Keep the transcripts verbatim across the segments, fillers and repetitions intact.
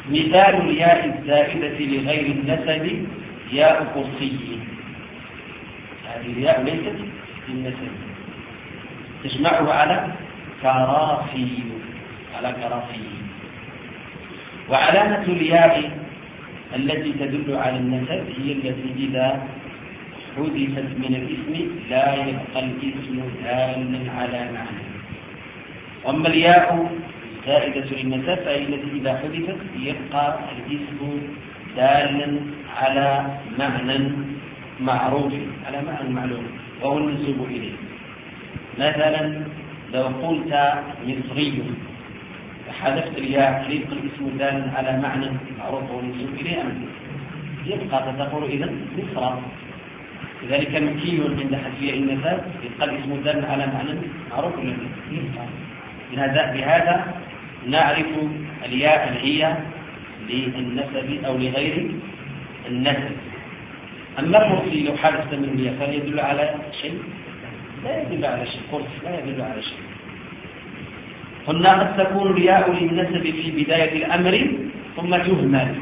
مثال الياء الزائدة لغير النسب ياء كرسي. هذه الياء ليست للنسب، تجمعه على كراسي، على كراسي. وعلامة الياء التي تدل على النسب هي التي إذا حذفت من الاسم لا يبقى الاسم دالا على معنى. وأما الياء زائدة للنسب فهي التي إذا حذفت يبقى الاسم دالا على معنى معروف، على معنى معلوم وهو المنسوب إليه. مثلا لو قلت مصري فحذفت الياء يبقى الاسم دالا على معنى معروف وهو المنسوب إليه أم يبقى فتقول إذا مصر. لذلك مكي عند حذف النسب يبقى الاسم دالا على معنى معروف بهذا بهذا نعرف الياء الهي للنسب أو لغير النسب. أما الكرسي لو حدث من الياء فهل يدل على شيء؟ لا يدل على شيء. كرسي لا يدل على شيء. قلنا قد تكون الياء للنسب في بداية الأمر ثم تهمل.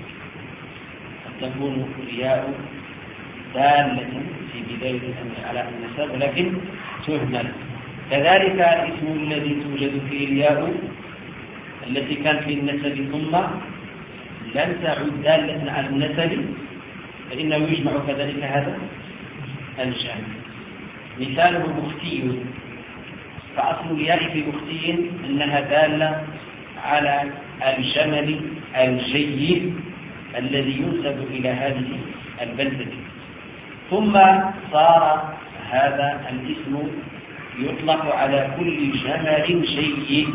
قد تكون الياء دالة في بداية الأمر على النسب ولكن تهمل. كذلك الاسم الذي توجد فيه الياء التي كان في النسب ثم لم تعد دالة على النسب فإنه يجمع كذلك هذا الجمع. مثاله بختي، فأصل الياء في بختي أنها دالة على الجمل الجيد الذي ينسب إلى هذه البلدة، ثم صار هذا الاسم يطلق على كل جمل جيد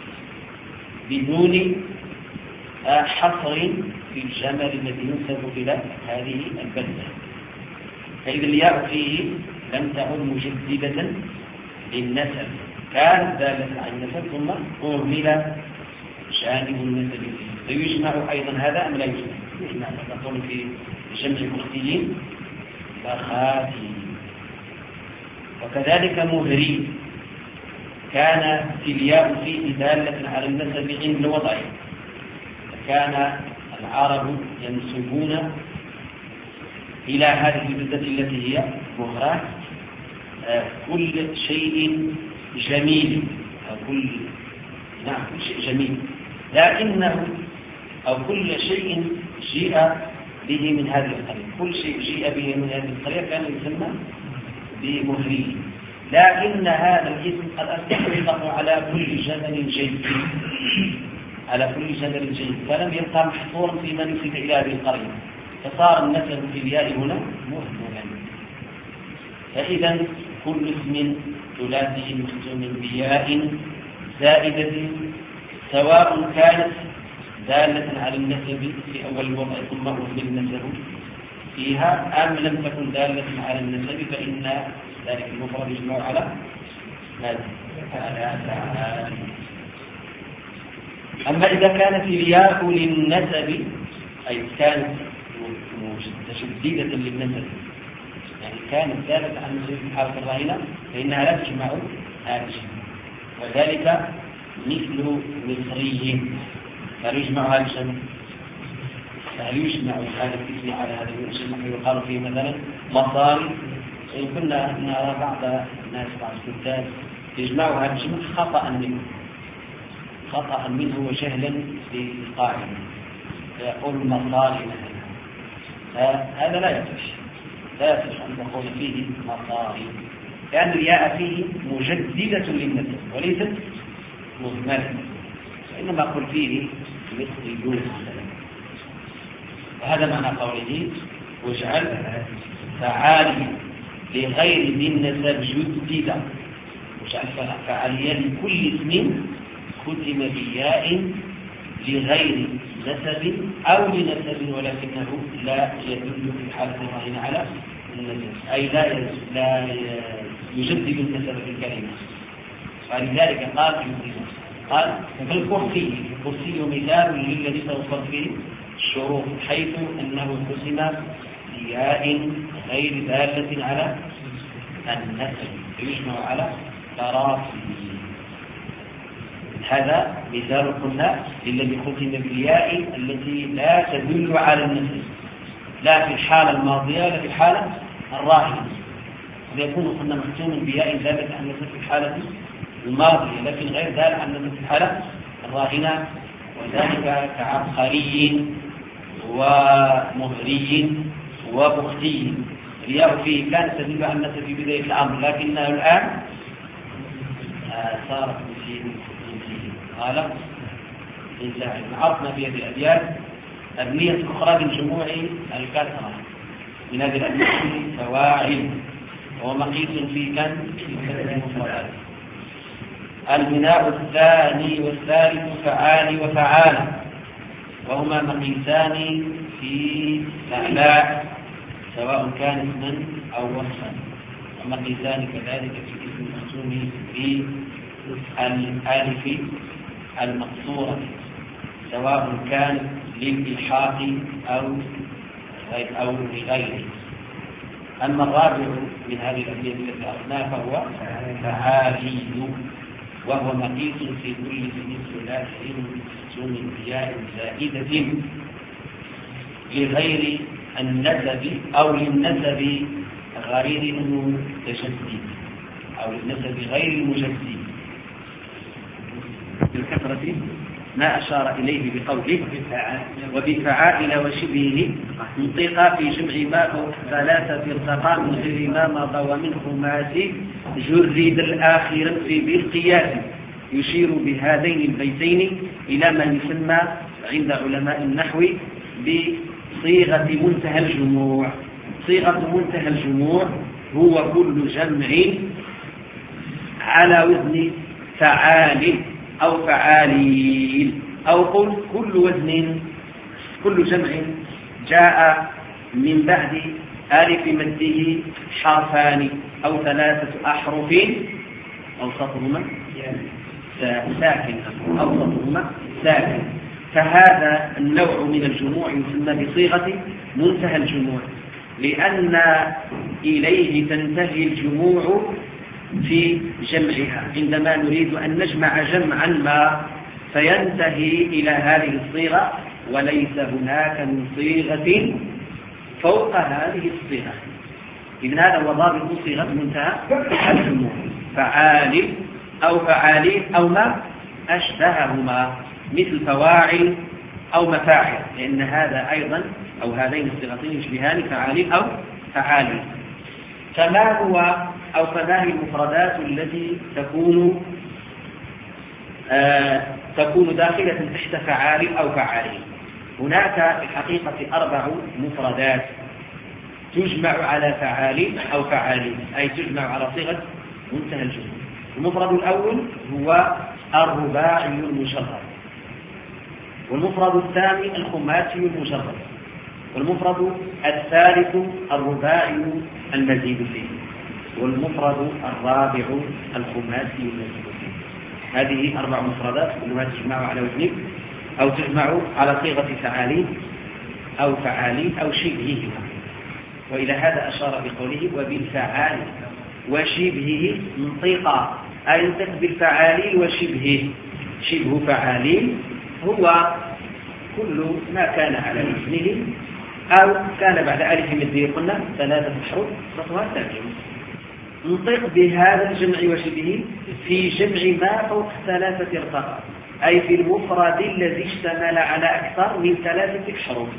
بدون حصر في الجمل الذي ينسب إلى هذه البلدة. فإذا الياء فيه لم تعد مجددة للنسب، كانت دالة على النسب ثم أهمل جانب النسب فيه. فيجمع أيضا هذا أم لا يجمع؟ يجمع. نقول في جمع المختيين بخاتي. وكذلك مهري كان الياء فيه دالة على النسب عند الوضع، كان العرب ينسبون إلى هذه البلدة التي هي مهرة كل شيء جميل أو كل نعم كل شيء جميل، لكنه أو كل شيء جيء به من هذه القرية، كل شيء جيء به من هذه القرية كان يسمى بمهري. لكن هذا الاسم قد أصبح يطلق على كل جبل جيد، على كل جبل جيد، فلم يبقى محصورا في من نسب إلى هذه القرية، فصار النسب في الياء هنا مهملا. فإذا كل اسم ثلاثي مختوم بياء زائدة سواء كانت دالة على النسب في أول الوضع ثم أهمل النسب فيها أم لم تكن دالة على النسب فإن ذلك المفرد يجمع على ماذا؟ على. أما إذا كانت الياء للنسب أي كانت متشددة للنسب، يعني كانت دالة على النسب في حالة الراهنة فإنها لا تجمع هذا الشيء. وذلك مثل مصري هل يجمع هذا الشيء؟ هل يجمع هذا الاسم على هذا الاسم يقال فيه مثلا مصاري؟ إن كنا نرى بعض الناس بعض الكتاب يجمعوا هذا الشيء خطأ منه خطأ منه وجهلا بالقاعدة فيقول مصاري مثلا، هذا لا يصح لا يصح أن تقول فيه مصاري، لأن الياء فيه مجددة للنسب وليست مهملة، وإنما قل فيه مصريون مثلا. وهذا معنى قوله واجعل فعالي لغير ذي النسب جدد، واجعل فعاليا لكل اسم ختم بياء لغير نسب أو لنسب ولكنه لا يدل في حالة الراهن على النسب، أي لا لا يجدد النسب في الكلمة. ولذلك قال قال في الكرسي الكرسي مثال للذي توصل فيه الشروط حيث أنه قسم بياء غير دالة على النسب يجمع على تراصي. هذا مثال قلنا للذي ختم بالياء التي لا تدل على النسب، لا في الحالة الماضية ولا في الحالة الراهنة. ويكون قلنا مختوما بياء دالة على النسب في الحالة الماضية، لكن غير دالة على النسب في الحالة الراهنة، وذلك كعبقري ومهري وبختي. الياء فيه كانت تدل على النسب في بداية الأمر، لكنها الآن صارت في قال إنزاعي. عرفنا في هذه الأبيات أبنية إخراج الجموع الكثرة من هذه الأبنية فواعل، وهو مقيس في كم البناء الثاني والثالث فعال وفعال، وهما مقيسان في الأعلاء سواء كان اسما أو وصفا، ومقيسان كذلك في اسم المقسوم في الألف المقصورة سواء كان للإلحاق أو أو لغيره. أما الرابع من هذه الأبنية التي عرفناها فهو فعالي، وهو مقيس في كل اسم ثلاثي مقسوم بياء زائدة لغير النسب أو للنسب غير المتشدد أو للنسب غير المجدد بالكثرة ما أشار إليه بقوله وبفعائل وشبهه منطقة في جمع ما فوق ثلاثة ارتقى من غير ما مضى ومن خماس جرد الآخر في بالقياس، يشير بهذين البيتين إلى ما يسمى عند علماء النحو بصيغة منتهى الجموع. صيغة منتهى الجموع هو كل جمع على وزن فعال أو فعاليل، أو قل كل وزن كل جمع جاء من بعد ألف مده حرفان أو ثلاثة أحرف أوسطهما ساكن أو أوسطهما ساكن، فهذا النوع من الجموع يسمى بصيغة منتهى الجموع، لأن إليه تنتهي الجموع في جمعها. عندما نريد أن نجمع جمعا ما فينتهي إلى هذه الصيغة، وليس هناك من صيغة فوق هذه الصيغة. إذن هذا هو ضابط صيغة منتهى الجموع، فعال أو فعالين أو ما أشبههما مثل فواعل أو مفاعل، لأن هذا أيضا أو هذين الصيغتين يشبهان فعالين أو فعالين. فما هو أو فما هي المفردات التي تكون آه تكون داخلة تحت فعال أو فعالين؟ هناك في الحقيقة أربع مفردات تجمع على فعال أو فعالين، أي تجمع على صيغة منتهى الجموع. المفرد الأول هو الرباعي المجرد، والمفرد الثاني الخماسي المجرد، والمفرد الثالث الرباعي المزيد فيه، والمفرد الرابع الخماسي المزيد فيه. هذه أربع مفردات كلها تجمع على وزن أو تجمع على صيغة فعالين أو فعالين أو شبههما. وإلى هذا أشار بقوله وبالفعال وشبهه منطقة، أي ينطق بالفعالين وشبهه. شبه فعالين هو كل ما كان على وزنه أو كان بعد ألف مده قلنا ثلاثة أحرف خطوات ترجمة. ننطق بهذا الجمع وشبهه في جمع ما فوق ثلاثة ارتقى، أي في المفرد الذي اشتمل على أكثر من ثلاثة أحرف،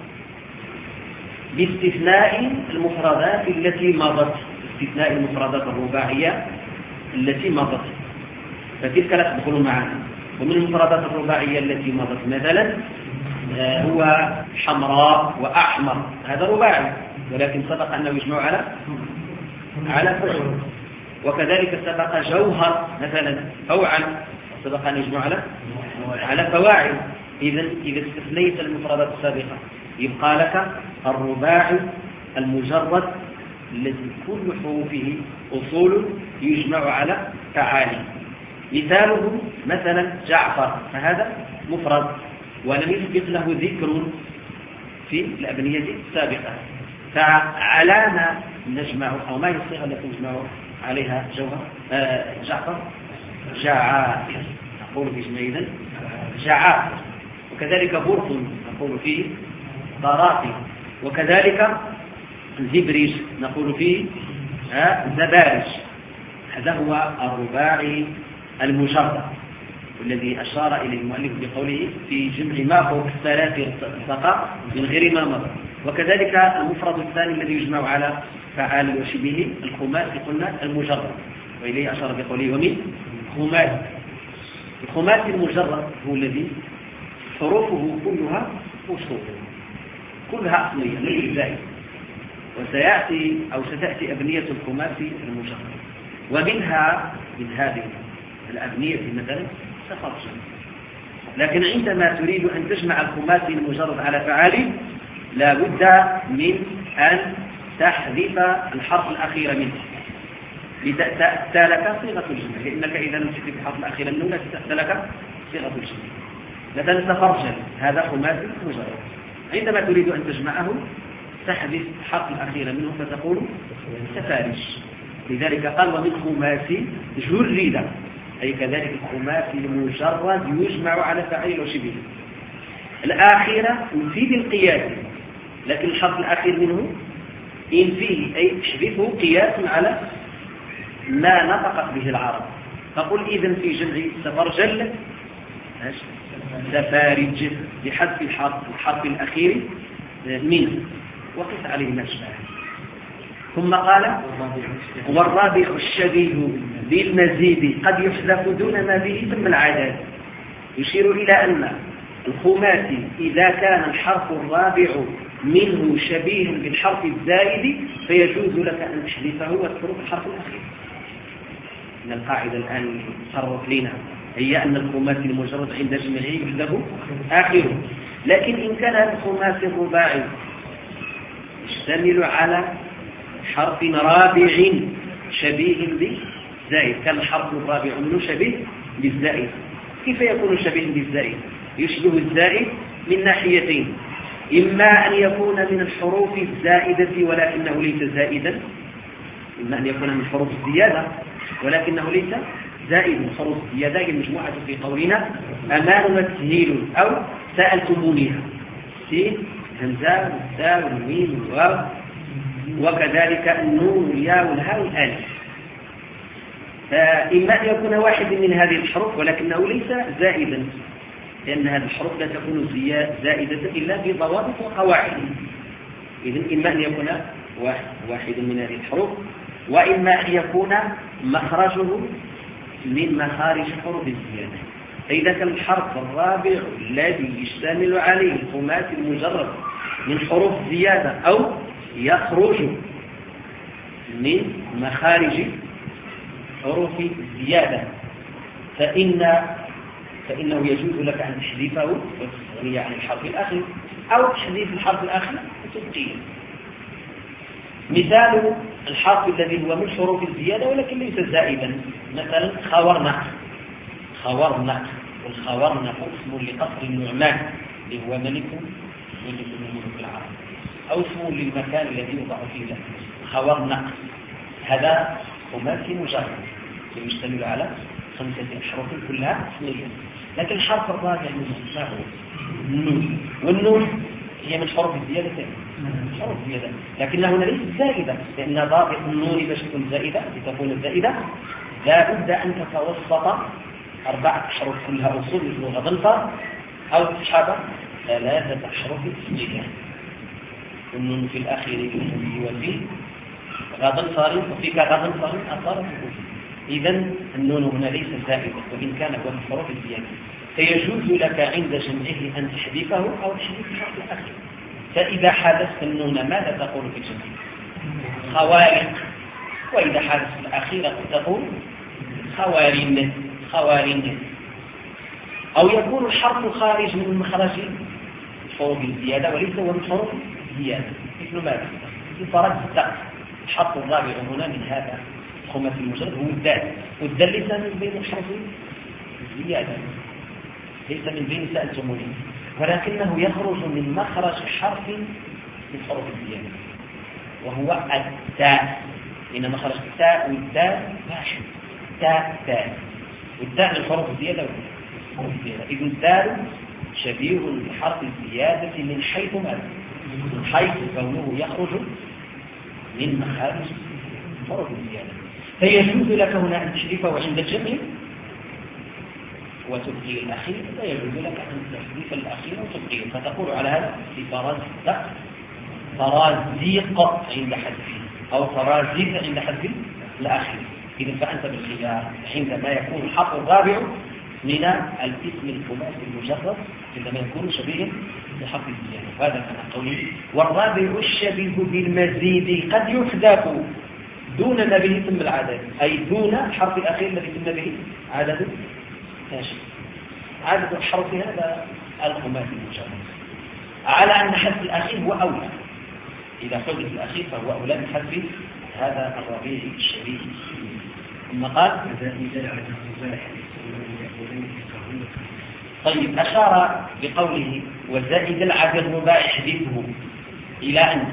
باستثناء المفردات التي مضت، باستثناء المفردات الرباعية التي مضت، فتلك لا تدخل معنا. ومن المفردات الرباعية التي مضت مثلا هو حمراء وأحمر، هذا رباعي، ولكن سبق أنه يجمع على على فعل. وكذلك سبق جوهر مثلا فوعل، سبق أن يجمع على على فواعل. إذن إذا استثنيت المفردات السابقة يبقى لك الرباعي المجرد الذي كل حروفه أصول يجمع على فعالي. مثاله مثلا جعفر، فهذا مفرد ولم يسبق له ذكر في الأبنية السابقة، فعلى ما نجمع أو ما هي الصيغة التي نجمع عليها جوهر آه جعفر؟ جعافر. نقول في جمع إذن جعافر، وكذلك برط نقول فيه ضرافي، وكذلك زبرج نقول فيه زبارج. هذا هو الرباعي المجرد والذي أشار إليه المؤلف بقوله في جمع ما فوق الثلاث ارتقى من غير ما مضى. وكذلك المفرد الثاني الذي يجمع على فعال وشبهه الخماسي قلنا المجرد، وإليه أشار بقوله ومن خماسي. الخماسي المجرد هو الذي حروفه كلها أصول كلها أصلية ليس زائد، وسيأتي أو ستأتي أبنية الخماسي المجرد، ومنها من هذه الأبنية مثلا تفرجا. لكن عندما تريد أن تجمع الخماسي المجرد على فعال لا بد من أن تحذف الحرف الأخير منه لتأتى لك صيغة الجمع، لأنك إذا نسيت الحرف الأخير منه لا تأتى لك صيغة الجمع. مثلا تفرجا هذا خماسي مجرد، عندما تريد أن تجمعه تحذف الحرف الأخير منه فتقول تفارج. لذلك قال ومن خماسي جرد، أي كذلك الخماسي المجرد يجمع على فاعل وشبهه. الآخرة يفيد القياس، لكن الحرف الأخير منه إن فيه أي تحذفه قياس على ما نطقت به العرب. فقل إذن في جمع تفرجل تفارج بحذف الحرف الحرف الأخير منه وقس عليه ما شبه. ثم قال والرابع الشبيه بالمزيد قد يحذف دون ما به ثم العدد، يشير إلى أن الخماسي إذا كان الحرف الرابع منه شبيه بالحرف الزائد فيجوز لك أن تحذفه وتترك الحرف الأخير. إن القاعدة الآن صرف لنا هي أن الخماسي المجرد عند جمعه يحذف آخره، لكن إن كان الخماسي الرباعي يشتمل على حرف رابع شبيه بالزائد، كان الحرف الرابع منه شبيه بالزائد. كيف يكون شبيه بالزائد؟ يشبه الزائد من ناحيتين، إما أن يكون من الحروف الزائدة ولكنه ليس زائدا، إما أن يكون من حروف الزيادة ولكنه ليس زائد. حروف الزيادة المجموعة في قولنا أمان وتسهيل أو سألتمونيها، سين همزة والدال والميم والواو، وكذلك النون والياء والهاء والالف. فإما أن يكون واحد من هذه الحروف ولكنه ليس زائدا، لأن هذه الحروف لا تكون زائدة إلا بضوابط وقواعد. إذن إما أن يكون واحد من هذه الحروف، وإما أن يكون مخرجه من مخارج حروف الزيادة. فإذا كان الحرف الرابع الذي يشتمل عليه الخماسي المجرد من حروف زيادة أو يخرج من مخارج حروف الزيادة فإن فإنه يجوز لك أن تحذفه وتستغني عن الحرف الأخير، أو تحذيف الحرف الأخير وتبقيه. مثال الحرف الذي هو من حروف الزيادة ولكن ليس زائدا، مثلا خورنق. خورنق والخورنق اسم لقصر النعمان اللي هو ملك ملك من ملوك العرب، أو اسم للمكان الذي يوضع فيه له. خورنق هذا خماسي مجرد يشتمل على خمسة أحرف كلها أصلية، لكن الحرف الرابع منه النون، والنون هي من حروف الزيادة، حروف الزيادة لكنها هنا ليست زائدة، لأن ضابط النون باش تكون زائدة لتكون الزائدة لا بد أن تتوسط أربعة أحرف كلها أصول مثل غضنفر، أو تسحب ثلاثة أحرف أصلية. النون في الأخير وفي غضنفر وفي غضنفر أثارت إذن النون هنا ليس زائدة وإن كان هو من حروف الزيادة، فيجوز لك عند جمعه أن تحذفه أو تحذف الحرف الأخير. فإذا حذفت النون ماذا تقول في الجمع؟ خوارق. وإذا حذفت الأخيرة تقول خوارن خوارن. أو يكون الحرف خارج من مخرج حروف الزيادة وليس هو من حروف الزيادة، مثل ماذا؟ فرد السقف. الحرف الرابع هنا من هذا الخماسي المجرد هو الدال، والدال ليس من بين الحروف الزيادة، ليس من بين سألتموني، ولكنه يخرج من مخرج حرف من حروف الزيادة وهو التاء، إن مخرج التاء والدال واحد، تاء تاء، والتاء من حروف الزيادة إذن الدال شبيه بحرف الزيادة من حيث ماذا؟ من حيث كونه يخرج من مخارج حروف الزيادة. فيجوز لك هنا أن تحذفه عند الجمع وتبقي الأخير، لا يجوز لك أن تحذف الأخير وتبقيه، فتقول على هذا فرازدق فرازيق عند حذفه أو فرازيق عند حذف الأخير. إذن فأنت بالخيار عندما يكون الحرف الرابع من الاسم الثلاثي المجرد عندما يكون شبيه بحرف الزيادة. هذا كان قولي. والرابع الشبيه بالمزيد قد يحذف دون ما به ثم العدد، أي دون الحرف الأخير الذي ثم به عدد ماشي. عدد الحرف هذا الخماسي المجرد، على أن حذف الأخير هو أولى. إذا حذف الأخير فهو أولى من حذف هذا الربيع الشبيه. ثم قال طيب أشار بقوله وزائد العدد الرباعي حذفه إلى أن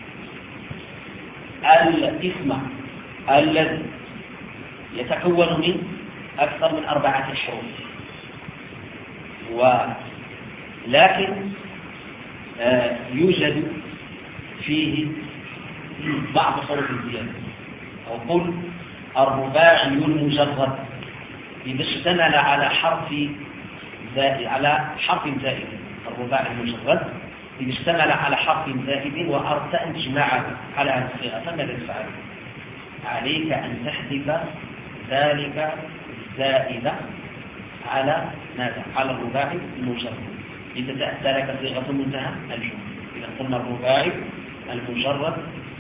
الاسم الذي يتكون من أكثر من أربعة حروف ولكن آه يوجد فيه بعض حروف الزيادة، أو قل الرباعي المجرد إذا اشتمل على حرف زائد على حرف زائد، الرباعي المجرد إذا اشتمل على حرف زائد وأردت أن تجمعه على هذه الصيغة فماذا تفعل؟ عليك أن تحذف ذلك الزائد على ماذا؟ على الرباعي المجرد. إذا تأتى لك صيغة منتهى الجملة. إذا قلنا الرباعي المجرد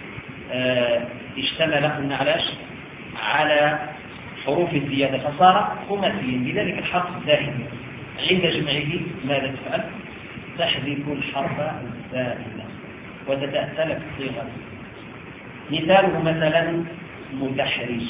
اه اشتمل قلنا علاش؟ على حروف الزيادة فصار خماسيا، لذلك الحرف الزائد عند جمعه ماذا تفعل؟ تحذف الحرف الزائد وتتأتى لك صيغة. مثاله مثلا مدحرج.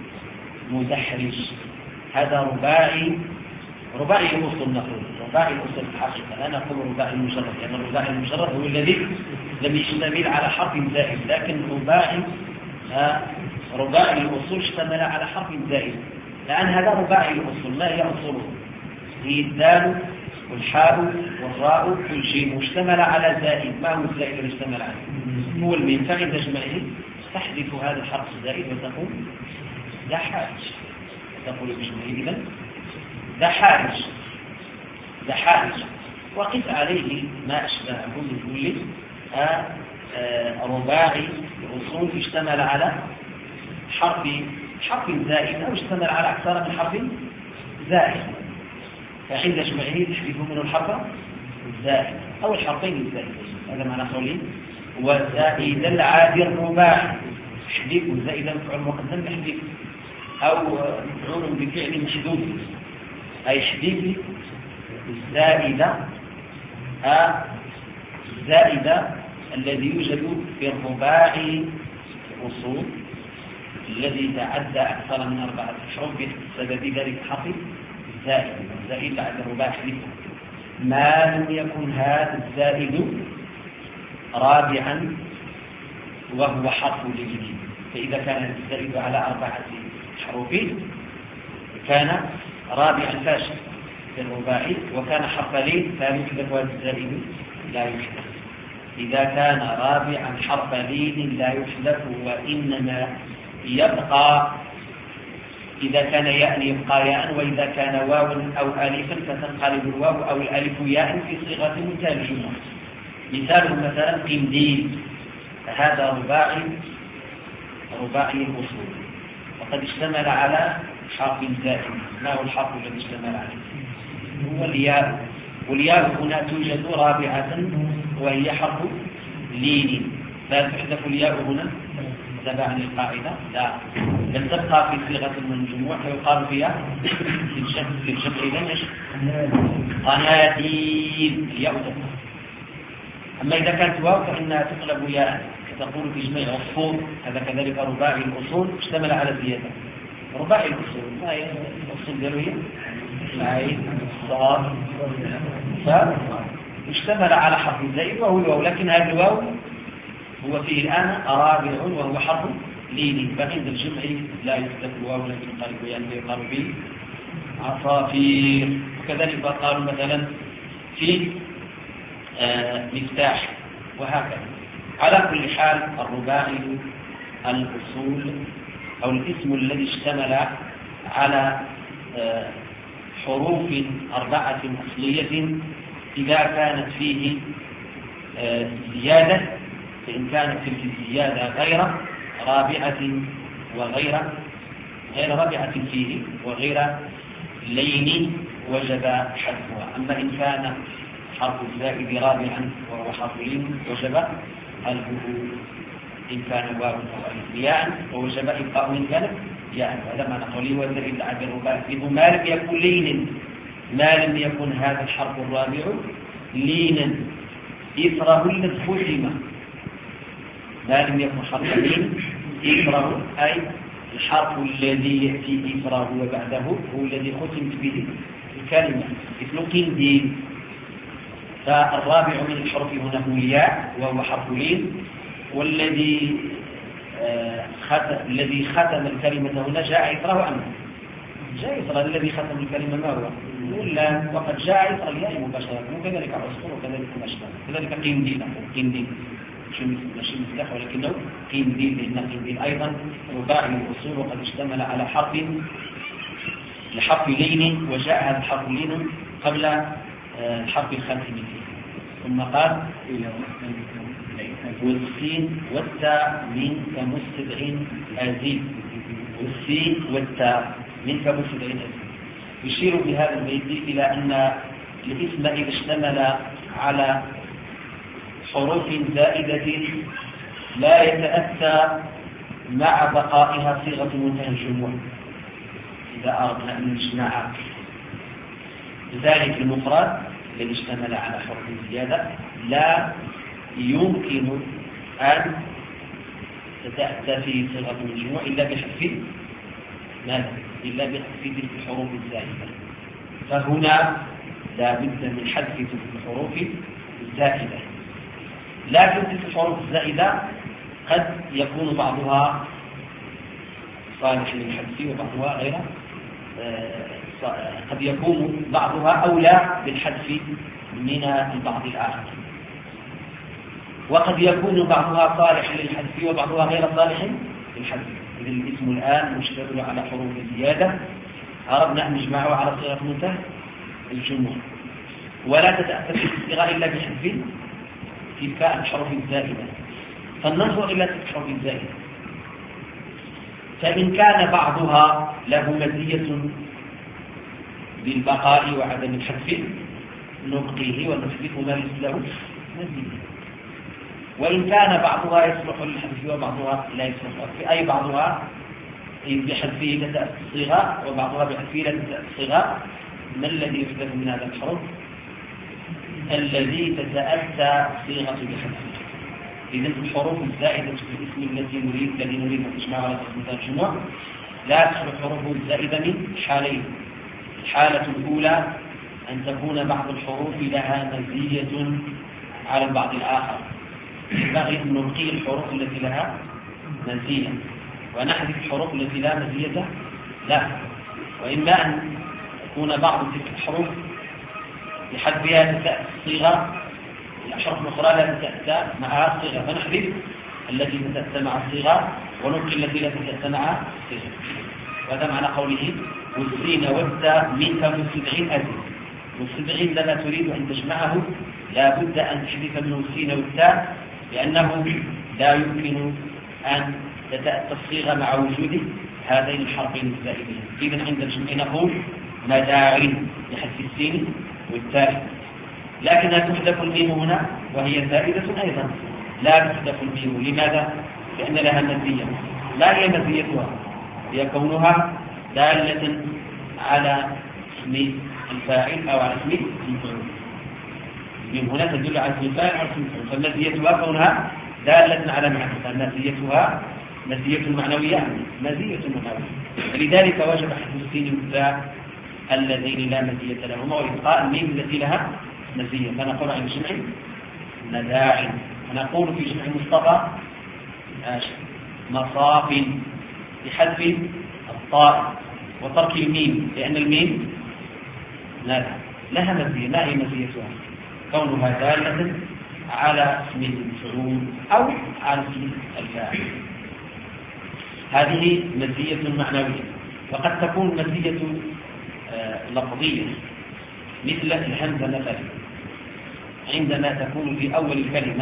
مدحرج هذا رباعي رباعي الأصل نقول رباعي الأصل في الحقيقة، لا نقول رباعي المجرد، لأن يعني الرباعي المجرد هو الذي لم يشتمل على حرف زائد، لكن رباعي آه رباعي الأصول اشتمل على حرف زائد، لأن هذا رباعي الأصول. ما هي أصوله؟ هي الدال والحاء والراء والجيم، اشتمل على زائد. ما هو الزائد اللي اشتمل عليه؟ هو الميم. فعند جمعه تحذف هذا الحرف الزائد وتقول دحاج، تقول بجمعه إذن دحاج دحاج. وقس عليه ما أشبهه من كل آه آه رباعي الأصول اشتمل على حرف حرف زائد أو اشتمل على أكثر من حرف زائد، فعند جمعه تحذف منه الحرف الزائد أو الحرفين الزائدين. هذا معنى قوله وزائد العادي الرباعي تحذف زائدا مفعول مقدم تحذف أو مفعول بفعل محذوف، أي تحذف الزائدة الزائدة الذي يوجد في الرباعي الأصول الذي تعدى أكثر من أربعة حروف بسبب ذلك الحرف الزائد. الزائد بعد الرباعي حذفه ما لم يكن هذا الزائد رابعا وهو حرف لين، فإذا كان الزائد على أربعة حروف كان رابعا فاشل في الرباعي، وكان حرف لين فيحذف هذا الزائد لا يحذف. إذا كان رابعا حرف لين لا يحذف، وإنما يبقى إذا كان ياء يبقى ياء، وإذا كان واو أو ألفا فتنقلب الواو أو الألف ياء في صيغة مترجمة. مثاله مثلا قنديل، هذا رباعي رباعي الأصول وقد اشتمل على حرف زائد. ما هو الحرف الذي اشتمل عليه؟ هو الياء، والياء هنا توجد رابعة وهي حرف لين، لا تحذف الياء هنا تبعا للقاعدة، لا بل تبقى في صيغة المجموع فيقال فيها في الشكل في الشكل إذن إيش؟ قناديل، الياء تبقى. أما إذا كانت واو فإنها تقلب ياء، تقول في جميع عصفور. هذا كذلك رباعي الأصول اشتمل على الزيادة. رباعي الأصول ما هي الأصول ديالو هي عين صاد فاشتمل على حرف زائد وهو الواو، لكن هذا الواو هو فيه الآن رابع وهو حرف لين، فعند الجمع لا يحذف الواو لكن قلب يعني يقال به عصافير. وكذلك قالوا مثلا في آه مفتاح، وهكذا. على كل حال الرباعي الأصول أو الاسم الذي اشتمل على آه حروف أربعة أصلية إذا كانت فيه آه زيادة، فإن كانت تلك الزيادة غير رابعة وغير غير رابعة فيه وغير لين وجب حذفها. أما إن كان حرف الزائد رابعا وهو حرف لين وجب حذفه إن كان واو أو ألف ياء، ووجب إبقاء إن كانت ياء. هذا ما نقول لي وزائد عبد الرباعي إذ ما لم يكن لينا، ما لم يكن هذا الحرف الرابع لينا إثره الختم، ما لم يكن حرف لين إثره أي الحرف الذي يأتي إثره وبعده هو الذي ختمت به الكلمة، مثل قنديل. فالرابع من الحروف هنا هو الياء وهو حرف لين، والذي آه ختم الذي ختم الكلمة هنا جاء إثره أم جاء إثر الذي ختم الكلمة ما هو؟ ولا وقد جاء إثر الياء مباشرة، وكذلك العصفور وكذلك الأشباه، كذلك قنديل قنديل مش مفتاح ولكنه قنديل، لأن قنديل أيضا رباعي الأصول وقد اشتمل على حرف لحرف لين، وجاء هذا الحرف لين قبل الحرف الخاتم فيه. ثم قال والسين والتاء من كمستدع أزيد، والسين والتاء من كمستدع أزيد. يشير بهذا البيت إلى أن الاسم إذا اشتمل على حروف زائدة لا يتأتى مع بقائها صيغة منتهى الجموع إذا أردنا أن نجمع ذلك المفرد الذي اشتمل على حروف زيادة لا يمكن أن تتأتى فيه صيغة الجموع إلا بحذف ماذا؟ إلا بحذف تلك الحروف الزائدة. فهنا لا بد من حذف تلك الحروف الزائدة، لكن تلك الحروف الزائدة قد يكون بعضها صالح للحذف وبعضها غير، قد يكون بعضها أولى بالحذف من البعض الآخر، وقد يكون بعضها صالح للحذف وبعضها غير صالح للحذف. إذا الاسم الآن مشتمل على حروف زيادة أردنا أن نجمعه على صيغة منتهى الجموع، ولا تتأثر في الصيغة إلا بحذف تلك الحروف الزائدة. فلننظر إلى تلك الحروف الزائدة، فإن كان بعضها له مزية بالبقاء وعدم الحذف نبقيه ونحذف ما ليس له مزية، وإن كان بعضها يصلح للحذف وبعضها لا يصلح للحذف، أي بعضها بحذفه تتأتى الصيغة وبعضها بحذفه لا تتأتى الصيغة. ما الذي يحذف من هذا الحروف؟ الذي تتأتى صيغة بحذفه. إذن الحروف الزائدة في الاسم التي نريد الذي نريد أن تجمع على اسم الجموع لا تصلح حروف الزائدة من حالين. الحالة الأولى أن تكون بعض الحروف لها مزية على البعض الآخر، بغي أن نلقي الحروف التي لها مزية ونحذف الحروف التي لا مزية لا، وإما أن تكون بعض تلك الحروف بحذفها تتأتى الصيغة، الأحرف الأخرى لا تتأتى معها الصيغة فنحذف التي تتأتى مع الصيغة ونلقي التي لا تتأتى مع الصيغة. وهذا معنى قوله والسين والتاء منك مستدعين أزل. والسبعين لما تريد أن تجمعه لا بد أن تحذف منه السين والتاء، لأنه لا يمكن أن تتأتى الصيغة مع وجود هذين الحرفين الزائدين. إذن عند الجمع نقول مداع لحذف السين والتاء، لكنها تحذف الميم هنا وهي زائدة أيضا، لا تحذف الميم. لماذا؟ لأن لها مزية. ما هي مزيتها؟ هي كونها دالة على اسم الفاعل أو على اسم المفعول. من هنا تدل على اسم الفاعل أو اسم المفعول، فمزيتها كونها دالة على معنى، مزيتها مزية معنوية مزية معنوية، فلذلك وجب حذف السين والتاء اللذين لا مزية لهما وإبقاء الميم التي لها مزية. فنقول عن الجمع مداع، ونقول في جمع مصطفى مصاف بحذف الطاء وترك الميم، لأن الميم لا لها مزية. ما هي مزيتها؟ كونها دالة على اسم المفعول أو على اسم الفاعل. هذه مزية معنوية. وقد تكون مزية لفظية مثل الهمزة مثلا عندما تكون في أول الكلمة،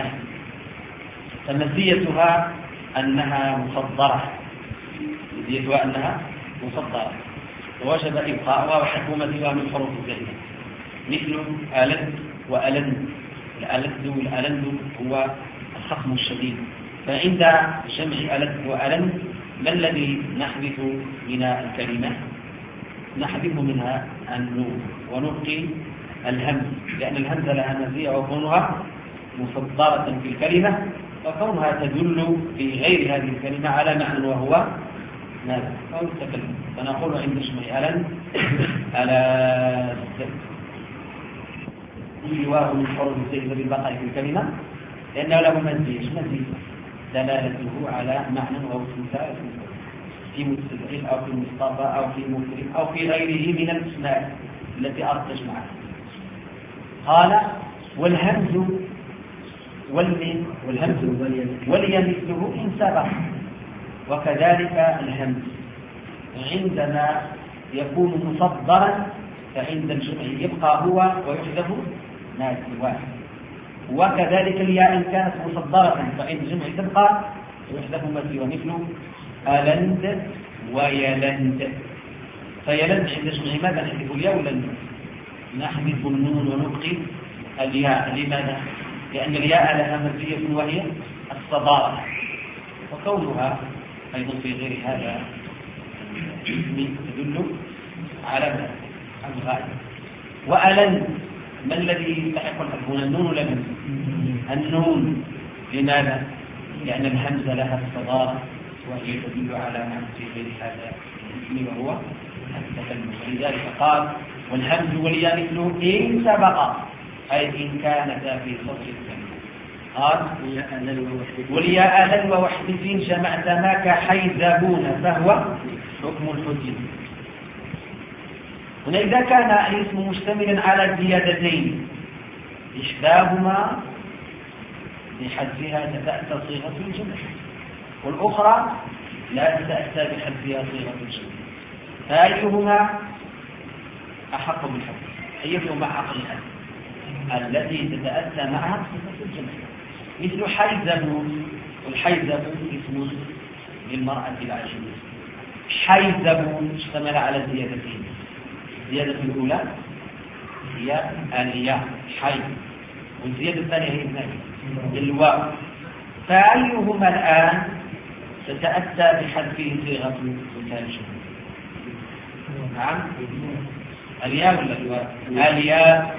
فمزيتها أنها مصدرة مزيتها أنها مصدرة ووجب إبقاءها وحكومتها من حروف الكلمة، مثل ألد وألند. الألد والألند هو الخصم الشديد. فعند جمع ألد وألند ما الذي نحذف من الكلمة؟ نحذف منها النون ونبقي الهمز، لأن الهمزة لها مزية وكونها مصدرة في الكلمة، وكونها تدل في غير هذه الكلمة على معنى وهو ماذا؟ أو التكلم. فنقول عند جمع ألد ألد كل واو من حروف الزائدة بالبقاء في الكلمة لأنه له مزية. مزية دلالته على معنى وهو اسم في مستدعي أو في مصطفى أو في مكرم أو في غيره من الأسماء التي أردت تجمعها. قال والهمز والميم والهمز ولي مثله إن سبق. وكذلك الهمز عندما يكون مصدرا فعند الجمع يبقى هو ويحذف ناس واحد. وكذلك الياء إن كانت مصدرة فعند الجمع تبقى ويحذف مثل ومثل ألند ويلند. فيلند عند الجمع ماذا نحذف؟ الياء ولا النون؟ نحذف النون ونبقي الياء. لماذا؟ لأن الياء لها مزية وهي الصدارة، وكونها أيضا في غير هذا تدل على الغاية. وألند ما الذي يستحق الحذف هنا؟ النون ولا النون؟ لماذا؟ لأن الهمزة لها الصدارة وهي تدل على معنى في غير هذا الاسم وهو التكلم. ولذلك قال والهمز والياء مثله إن سبق، أي إن كانتا في صدر الكلمة. قال والياء ألل ووحدتين جمعت ما كحيزبون فهو حكم الحجة. هنا إذا كان الاسم مشتملا على زيادتين إحداهما بحذفها تتأتى صيغة الجمع والأخرى لا تتأتى بحذفها صيغة الجمع، فأيهما أحق بالحذف؟ أيهما أحق بالحذف؟ التي تتأتى معها صيغة الجمع، مثل حيزبون. والحيزبون اسم للمرأة العجوز. حيزبون اشتمل على زيادتين. الزيادة الأولى هي الياء حي، والزيادة الثانية هي الواو. فأيهما الآن تتأتى بحذفه صيغة الجمع؟ نعم الياء ولا الواو؟ الياء.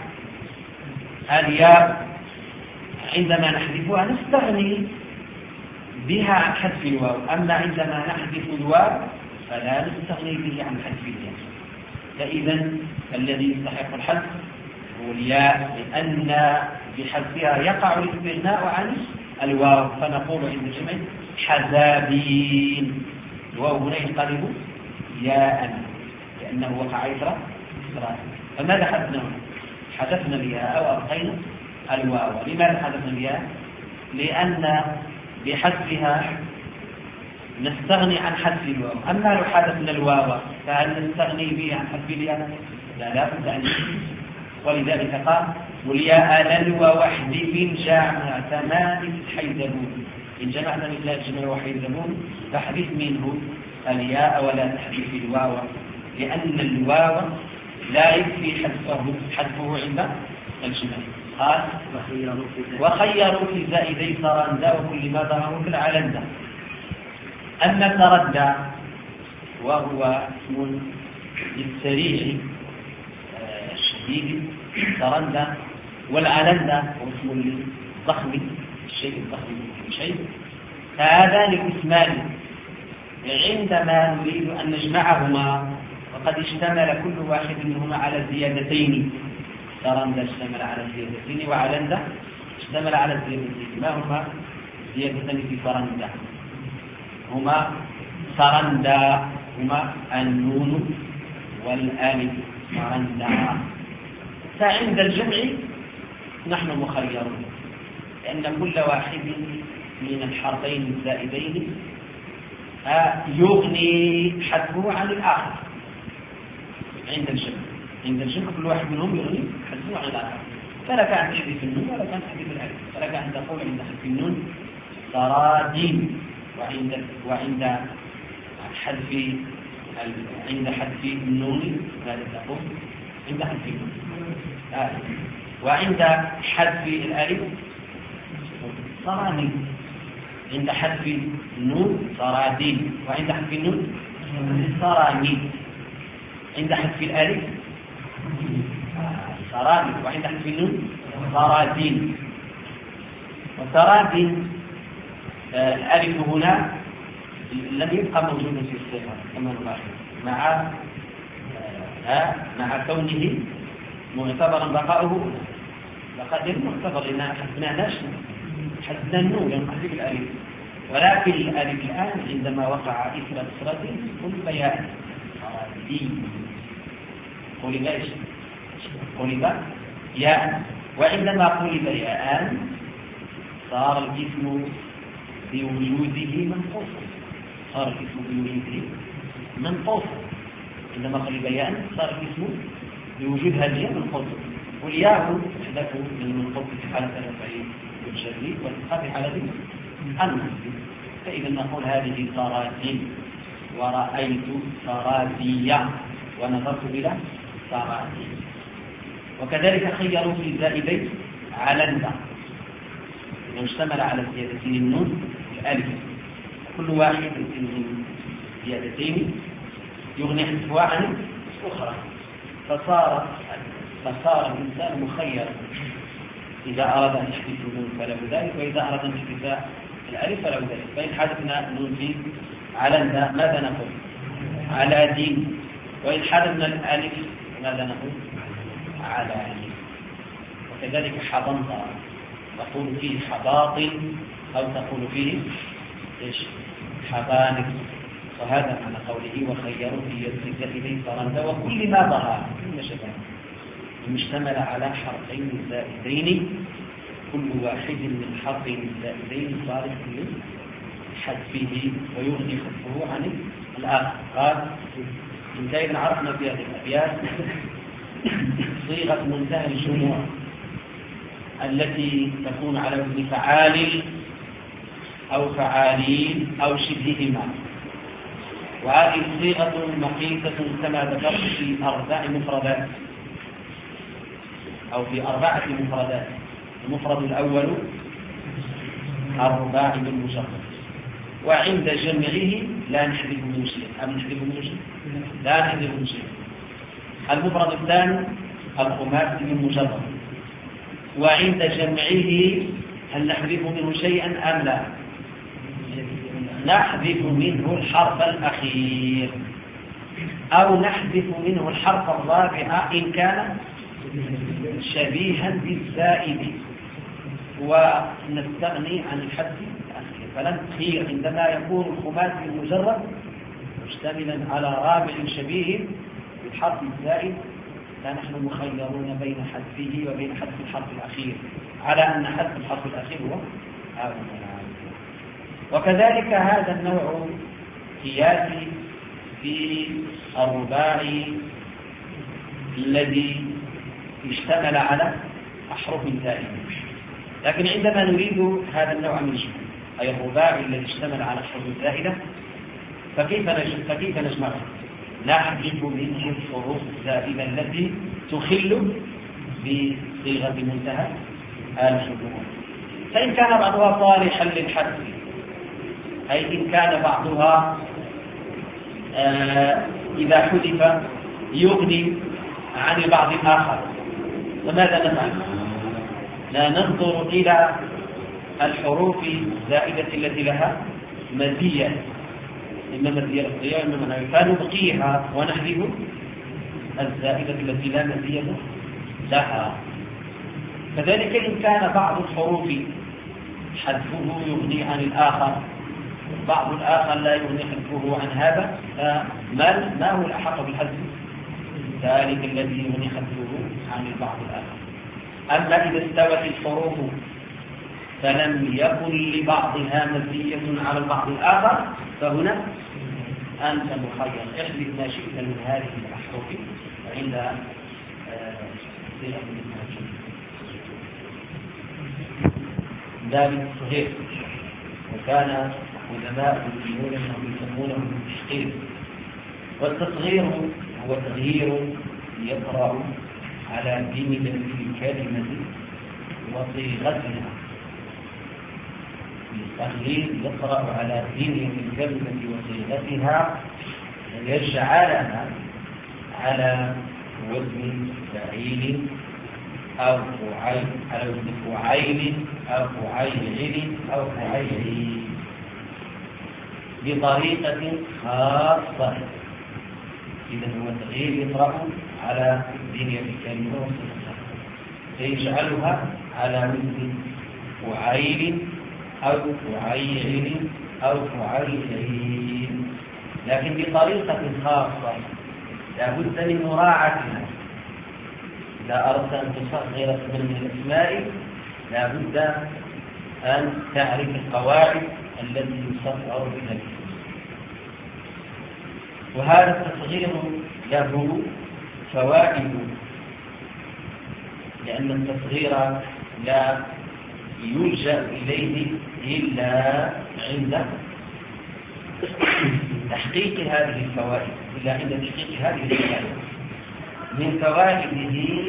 الياء عندما نحذفها نستغني بها عن حذف الواو، أما عندما نحذف الواو فلا نستغني به عن حذف الياء. فإذا الذي يستحق الحذف هو الياء، لأن بحذفها يقع الاستغناء عن الواو. فنقول عند الجمع حذابين، الواو هنا ينقلب ياء لأنه وقع إثر إسرائيل. فماذا حذفنا؟ حذفنا الياء وأبقينا الواو. لماذا حذفنا الياء؟ لأن بحذفها نستغني عن حذف الواو، أما لو حذفنا الواو فهل نستغني به عن حذف الياء؟ لا لا بد أن. ولذلك قال والياء لل ووحذف جمع ثمان حيزبون. إن جمعنا مثل الجمع وحيزبون فاحذف منه الياء ولا تحذف الواو، لأن الواو لا يكفي حذفه حذفه عند الجمع. قال وخيروا في زائدي ترندى وكل ما ظهروا في العلندى. أما تردى وهو اسم للسريع الشديد تردى، والعلندى هو اسم للضخم الشيء الضخم شيء. فهذان الاسمان عندما نريد أن نجمعهما وقد اشتمل كل واحد منهما على زيادتين، ترندى اشتمل على زيادتين وعلندى اشتمل على زيادتين. ما هما زيادتين في ترندى؟ هما ترندى هما النون والالف ترندى. فعند الجمع نحن مخيرون، لأن كل واحد من الحرفين الزائدين يغني حذفه عن الآخر عند الجمع. عند الجمع كل واحد منهم يغني حذفه عن الآخر، فلك أن تحذف النون ولا كان تحذف الألف، فلك أن تقول عند حذف النون صرادين، وعند وعند حذف عند حذف النون ماذا تقول؟ عند حذف النون آه. وعند حذف الألف صرادين، عند حذف النون صرادين، وعند حذف النون صراميد، عند حذف الألف صراميد، وعند حذف النون صرادين. وصرادين آه الألف هنا لم يبقى موجودا في الصيغة كما نلاحظ مع آه مع كونه معتبرا بقاؤه، لقد معتبر لنا حذفناش حذفنا النون لأنه حذف الألف، ولكن الألف الآن عندما وقع إثر كسرة قلب ياء صرادين، قلب ايش؟ قلب ياء، وعندما قلب ياء صار الاسم بوجوده منقوصا، صار الاسم بوجوده منقوصا، عندما قلب ياء صار الاسم بوجود هذه الياء منقوصا، والياء تحدث من المنقوص في حالة الرفع والجر والإسقاط في حالة النصب. فإذا نقول هذه صرادين، ورأيت صرادية، ونظرت إلى صرادين. وكذلك خيروا في الزائدين على الباء، لو اشتمل على زيادتين النون الألف، كل واحد من زيادتين يغني حذفها عن الأخرى، فصار فصار الإنسان مخيرا، إذا أراد أن يحذف النون فله ذلك، وإذا أراد أن يحذف الألف فله ذلك. فإن حذفنا النون في على الباء ماذا نقول؟ على دين. وإن حذفنا الألف ماذا نقول؟ على دين. وكذلك حضنطة تقول فيه حباطل أو تقول فيه إيش؟ حبانك. وهذا معنى قوله وخيروا في الزائدين صرندا وكل ما ظهر كل شباب مشتمل على حرفين زائدين، كل واحد من حرفين الزائدين صار في حذفه ويغني حذفه عن الآخر. قال إنتهينا عرفنا في هذه الأبيات صيغة منتهى الجموع التي تكون على وزن فعال أو فعالين أو شبههما، وهذه صيغة مقيسة كما ذكرت في أربع مفردات أو في أربعة مفردات. المفرد الأول الرباعي المجرد، وعند جمعه لا نحذف منه شيء. أم نحذف منه شيء؟ لا نحذف منه شيء. المفرد الثاني الخماسي المجرد، وعند جمعه هل نحذف منه شيئا أم لا؟ نحذف منه الحرف الأخير أو نحذف منه الحرف الرابع إن كان شبيها بالزائد، ونستغني عن الحذف الأخير. فالأخير عندما يكون الخماسي المجرد مشتملا على رابع شبيه بالحرف الزائد فنحن مخيرون بين حذفه وبين حذف الحرف الأخير، على أن حذف الحرف الأخير هو هذا. وكذلك هذا النوع قياسي في الرباعي الذي اشتمل على أحرف زائدة. لكن عندما نريد هذا النوع من الجمع أي الرباعي الذي اشتمل على أحرف زائدة فكيف فكيف نجمعه؟ نحذف منه الحروف الزائدة التي تخل بصيغة منتهى الجموع. فإن كان بعضها صالحا للحذف أي إن كان بعضها آه إذا حذف يغني عن البعض الآخر، فماذا نفعل؟ لا ننظر إلى الحروف الزائدة التي لها مزية، إما مزية لفظية وإما معنوية، فنبقيها ونحذف الزائدة التي لا مزية لها. كذلك إن كان بعض الحروف حذفه يغني عن الآخر، بعض الآخر لا يغني حذفه عن هذا، فما ما هو الأحق بالحذف؟ ذلك الذي يغني حذفه عن البعض الآخر. أما إذا استوت الحروف فلم يكن لبعضها مزية على البعض الآخر فهنا أنت مخير، احذف ما شئت من هذه الأحرف عند صيغة التهجد. ذلك صغير، وكان علماء يسمونه بالتشقيق. والتصغير هو تغيير يطرأ على دمجة الكلمة وصيغتها. التغيير يطرأ على دمجة الكلمة وصيغتها ليجعلها على وزن فعيل أو فعيل، على وزن فعيل أو فعيل أو فعيل بطريقة خاصة. إذا هو التغيير يطرأ على دمجة الكلمة وصيغتها ليجعلها على وزن فعيل أو فعيل أو فعيل، لكن بطريقة خاصة لا بد من مراعاتها. إذا أردت أن تصغر اسما من الأسماء لا بد أن تعرف القواعد التي يصغر بها الاسم. وهذا التصغير له فوائد، لأن التصغير لا يلجأ إليه إلا عند تحقيق هذه الفوائد إلا عند تحقيق هذه الفوائد. من فوائده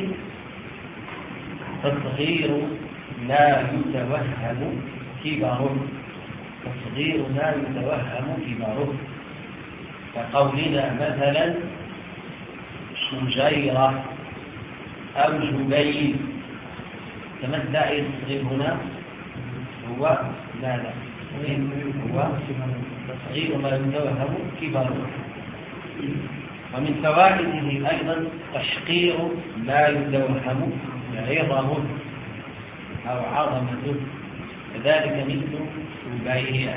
تصغير لا يتوهم كبره، تصغير لا يتوهم كبره، كقولنا مثلا شجيرة أو جبيل. كما الداعي التصغير هنا هو ماذا؟ هو تصغير ما يتوهم كبره. ومن فوائده أيضا تحقير ما يتوهم عظمه أو عظمته، كذلك مثل سبيع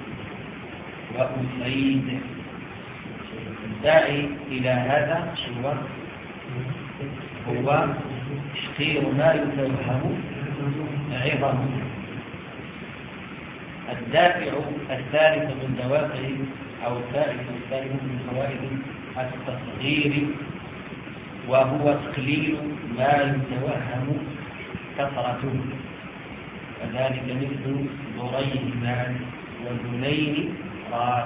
وأسيد. الداعي إلى هذا هو هو تحقير ما يتوهم عظمه. الدافع الثالث من دوافع أو الثالث الثالث من فوائد التصغير وهو تقليل ما يتوهم كثرته، وذلك مثل ضريهما وذنين راس.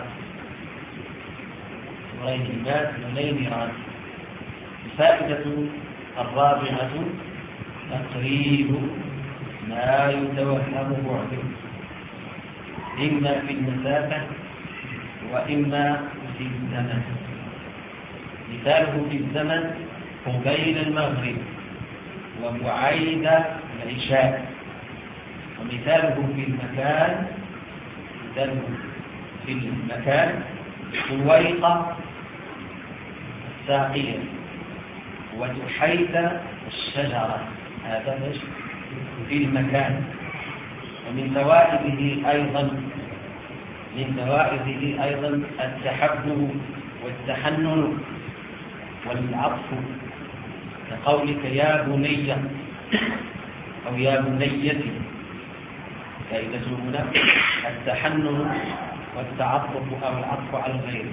ضريهما وذنين راس. الفائدة الرابعة تقريب ما يتوهم بعده، إما في المسافة وإما في الزمن. مثاله في الزمن قبيل المغرب وبعيد العشاء. ومثاله في المكان مثاله في المكان سويقة الساقية وتحيت الشجرة. هذا في المكان. ومن فوائده أيضا من فوائده أيضا التحبب والتحنن والعطف، كقولك يا بني أو يا بنيتي. فإذا هنا التحنن والتعطف أو العطف على الغير.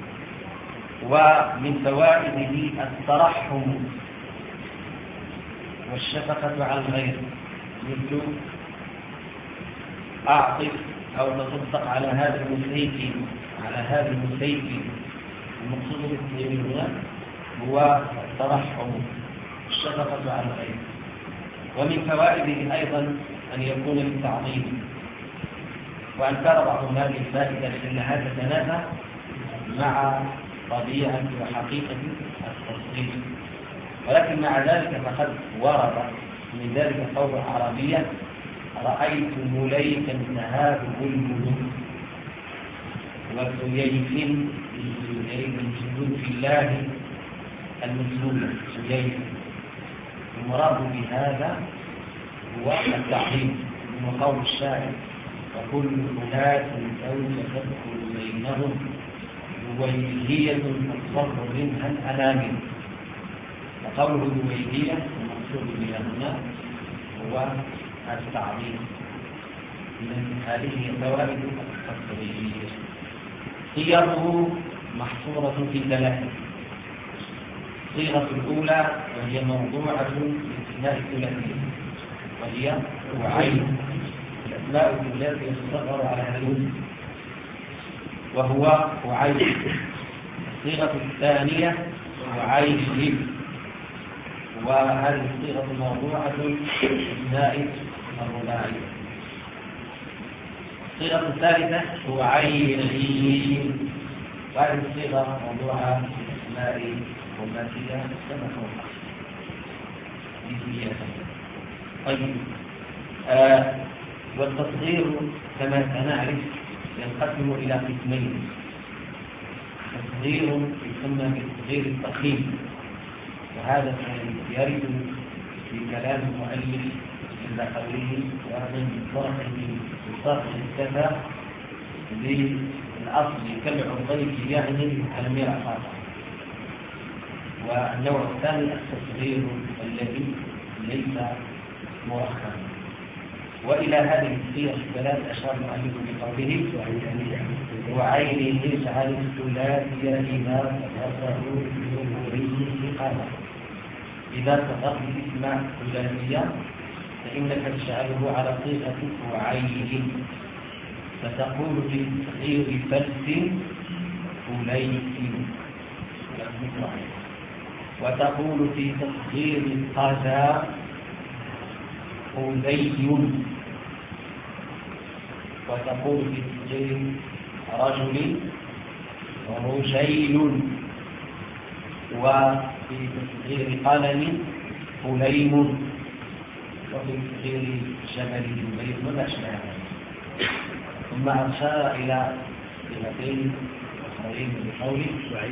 ومن فوائده الترحم والشفقة على الغير، مثل أعطف أو تصدق على هذا المسيكين على هذا المسيكين. المقصود بالتسليم هنا هو الترحم والشفقة على الغير. ومن فوائده أيضا أن يكون للتعظيم. وأنكر بعضهم هذه الفائدة لأنها تتنافى مع طبيعة وحقيقة التصغير، ولكن مع ذلك فقد ورد من ذلك قول عربية رأيت مليكا تهابه الملوك وسييف من سيوف الله المسلولة سييف. المراد بهذا هو التعظيم، من قول الشاعر وكل أناس سوف تدخل بينهم دويهية تصر منها الأنامل. وقوله دويهية المقصود بها هنا هو التعظيم. إذن هذه هي فوائد التصريح. صيغه محصورة في ثلاثة. الصيغة الأولى وهي موضوعة للأسماء الثلاثية وهي وعين. الأسماء الثلاثية تصغر على هذه وهو وعين. الصيغة الثانية وعين، وهذه الصيغة موضوعة للأسماء الرباعية. الصيغة الثالثة هو عين، وهذه الصيغة موضوعة للأسماء الخماسية كما توضح. طيب، آه والتصغير كما سنعرف ينقسم إلى قسمين. تصغير يسمى بالتصغير التقييم، وهذا يرد في كلام المؤلف عند قوله ومن فرقه بفرق الكفى بالأصل كالعرضيف يعني المرأة. والنوع الثاني التصغير الذي ليس مرخما. وإلى هذه الصيغ الثلاث أشار المؤلف بقوله وعينه اجعل الثلاثي إذا تصغره بالجمهوري قاله. إذا صغرت الاسم ثلاثيا فإنك تجعله على صيغة وعين، فتقول في تصغير فلس فليس، وتقول في تصغير قذى خذي، وتقول في تصغير رجل رجيل، وفي تصغير قلم فليم، وفي تصغير جبل جبير وما أشبه ذلك. ثم أشار إلى صيغتين أخرين بقوله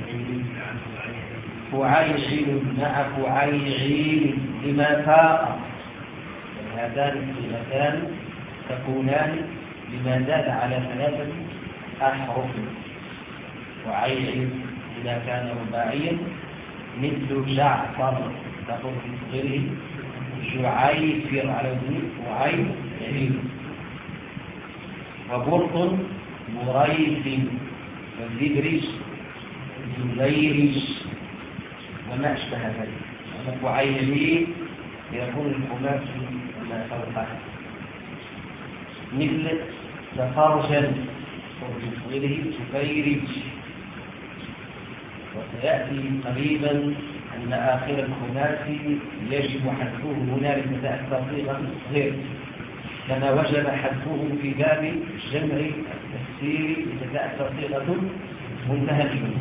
فعيل مع فعيل لما فاق. هذان الصيغتان تكونان لما زاد على ثلاثة أحرف. وعيل إذا كان رباعيا مثل جعفر تقول في صغيره جعيفر على وزن وعيل. وبرط مريث والزبرج زبيرج وما أشبه ذلك. وعيل يكون الخماس ما فوقه مثل تفرجا وفي صغيره تفيرج. وسيأتي قريبا أن آخر الخماس يجب حذفه هنا لتتأثر صيغة الصغير، كما وجب حذفه في باب جمع التفسير لتتأثر صيغة منتهى الجمع.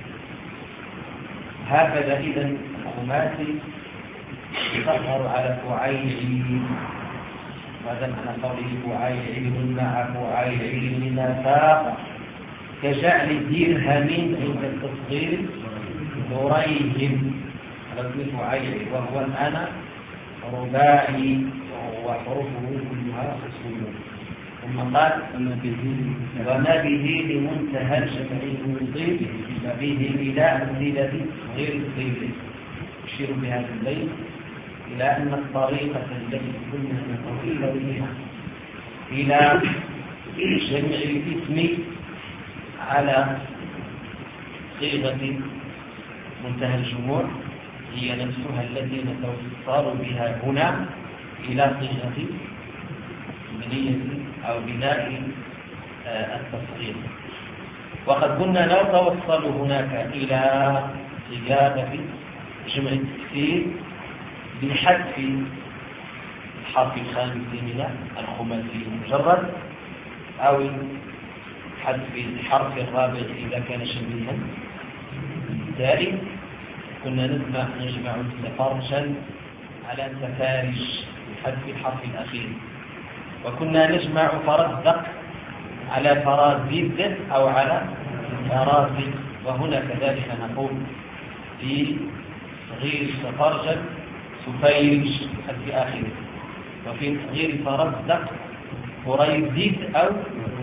هكذا إذن الخماسي يصغر على فعيل، وهذا معنى قوله فعيل مع فعيل نفاق، كجعل درهم عند التصغير دريهم على وزن فعيل، وهو الآن رباعي وحروفه كلها أصول. ثم قال وما به لمنتهى الجمع المضيف به إلى أمثلة غير الصيغ. يشير بهذا البيت إلى أن الطريقة التي كنا نتوصل بها إلى جمع الاسم على صيغة منتهى الجموع هي نفسها التي نتوصل بها هنا إلى صيغة بنية أو بناء التصغير. وقد كنا نتوصل هناك إلى صياغة جمع التكسير بحذف الحرف الخامس من الخماسي المجرد أو حذف الحرف الرابع إذا كان شبيها. بالتالي كنا نجمع نجمع تفرجا على تفارج بحذف الحرف الأخير، وكنا نجمع فرزدق على فرازد أو على فرازد. وهنا كذلك نقول في صغير تفرجا سفيرج بحذف آخره، وفي صغير فرزدق فريزد أو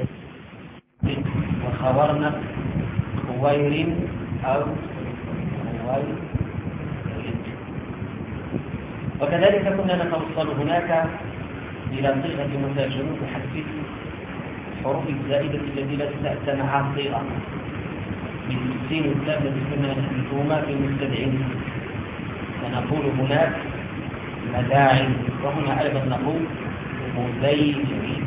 وخورنا خوير أو خوير. وكذلك كنا نتوصل هناك إلى صيغة مترجمة بحذف الحروف الزائدة التي لا تأتى مع صيغة من السين والتاء التي كنا نحذفهما في المستدعين، فنقول هناك مداعم، وهنا أيضا نقول مزيج.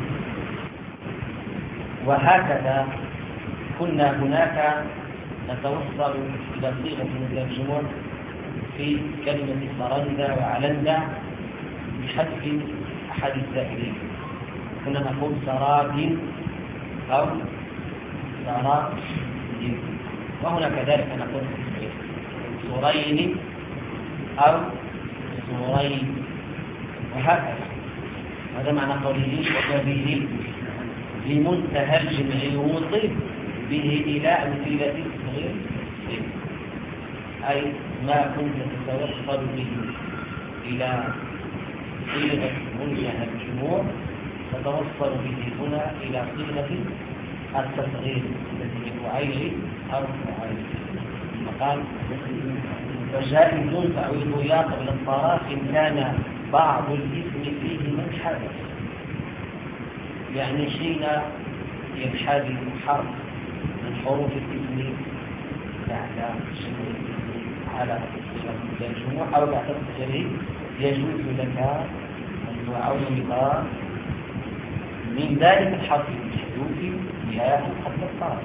وهكذا كنا هناك نتوصل إلى صيغة مترجمة في كلمة فرندا وعلندا بحذف أحد الزائدين، كنا نقول سراب أو سراب، وهنا كذلك نقول سرين أو سرين، وهكذا. هذا معنى قوله وبه لمنتهى الجمع يوصل به إلى أمثلة الصغير، أي ما كنت تتوصل به إلى صيغة منتهى الجموع تتوصل به هنا إلى صيغة التصغير التي فعيل أو فعيل. قال فجائز تعويض يا قبل الطراف إن كان بعض الاسم فيه منحدر، يعني حين ينحدر حرف من حروف الاسم بعد شمول الاسم على صيغة الجموع أو بعد التصغير، يجوز لك أن تعوض من ذلك الحرف المحذوف ياء قبل الطرف.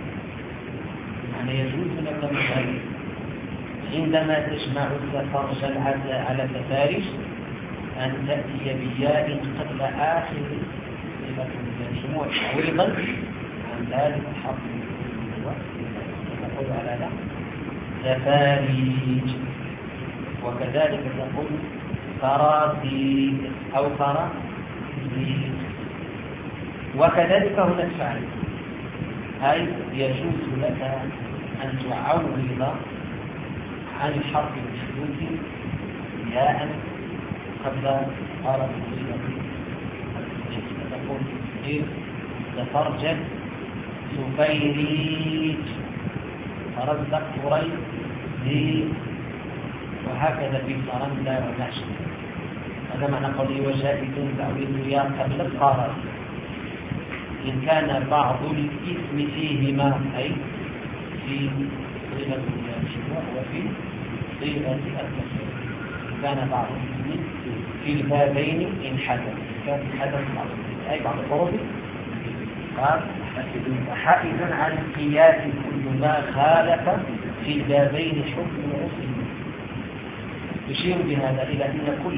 يعني يجوز لك مثلا عندما تجمع التفرج على تفارج أن تأتي بياء قبل آخر صيغة الجموع تعويضا عن ذلك الحرف المحذوف، نقول على لا تفاريج. وكذلك تقول فراسيد أو فراسيد. وكذلك هنا الفعل، أي يجوز لك أن تعوض عن الحرف المحذوف ياء قبل طرف الصيغة. تقول إيه تفرجت سفيريج، فرزق فريد، وهكذا في فرندا ونشر. هذا معنى قوله وجائز تعويض يا قبل الطرف إن كان بعض الاسم فيهما، أي في صيغة الجموع وفي صيغة التصغير. إن كان بعض الاسم في البابين انحدر، كان حدث بعض أي بعض الحروف قال حائز عن القياس كل ما خالف في البابين حكم عصم. يشير بهذا إلى أن كل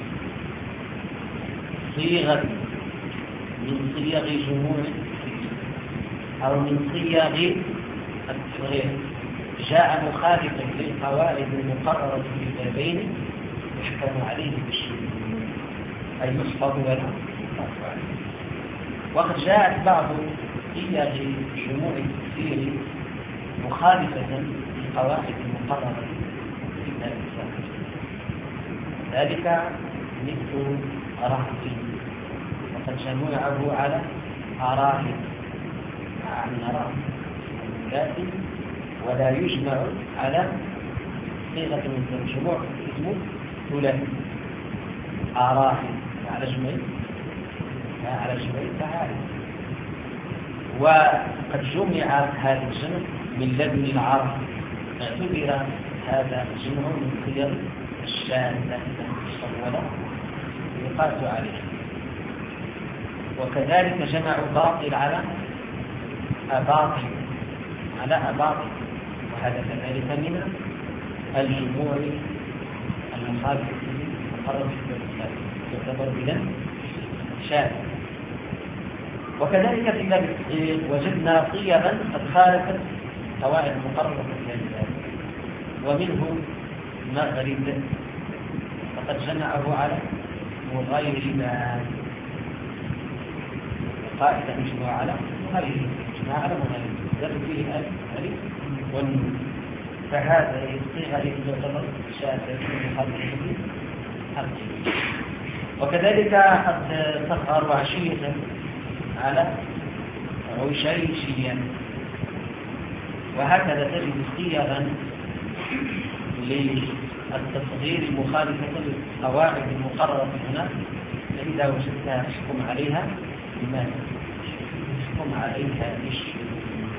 صيغة من صيغ جموع أو من صيغ التصغير جاء مخالفا للقواعد المقررة في البابين يحكم عليه بالشذوذ، أي يحفظ ولا يحفظ عليه. وقد جاءت بعض صيغ جموع التفسير مخالفة للقواعد المقررة في البابين، ذلك مثل رهط، وقد جمعه على أراهن عن رهط ذاتي، ولا يجمع على صيغة من الجموع اسمه ثلاثي أراهن على جمعين على جمعين تعالي. وقد جمع هذا الجمع من لدن العرب، اعتبر هذا الجمع من صيغ الشاذة المستطولة يقاس عليه. وكذلك جمعوا باطل على أباطل على أباطل، وهذا كذلك من الجموع المخالفة المقررة في الكتاب تعتبر بلا شاذ. وكذلك في باب التصغير وجدنا صيغا قد خالفت قواعد مقررة في الكتاب، ومنه مغرب فقد جمعه على مغير بان، قائدا مجموعة على مغير مجموعة على مغير ذلك فيه الألف والنون، فهذا الصيغة تعتبر شاذة مخالفة الحق. وكذلك قد تظهر عشية على عشيشيا، وهكذا تجد صيغا التصغير مخالفة للقواعد المقررة هنا، فإذا وجدتها احكم عليها بماذا؟ احكم عليها بالشذوذ.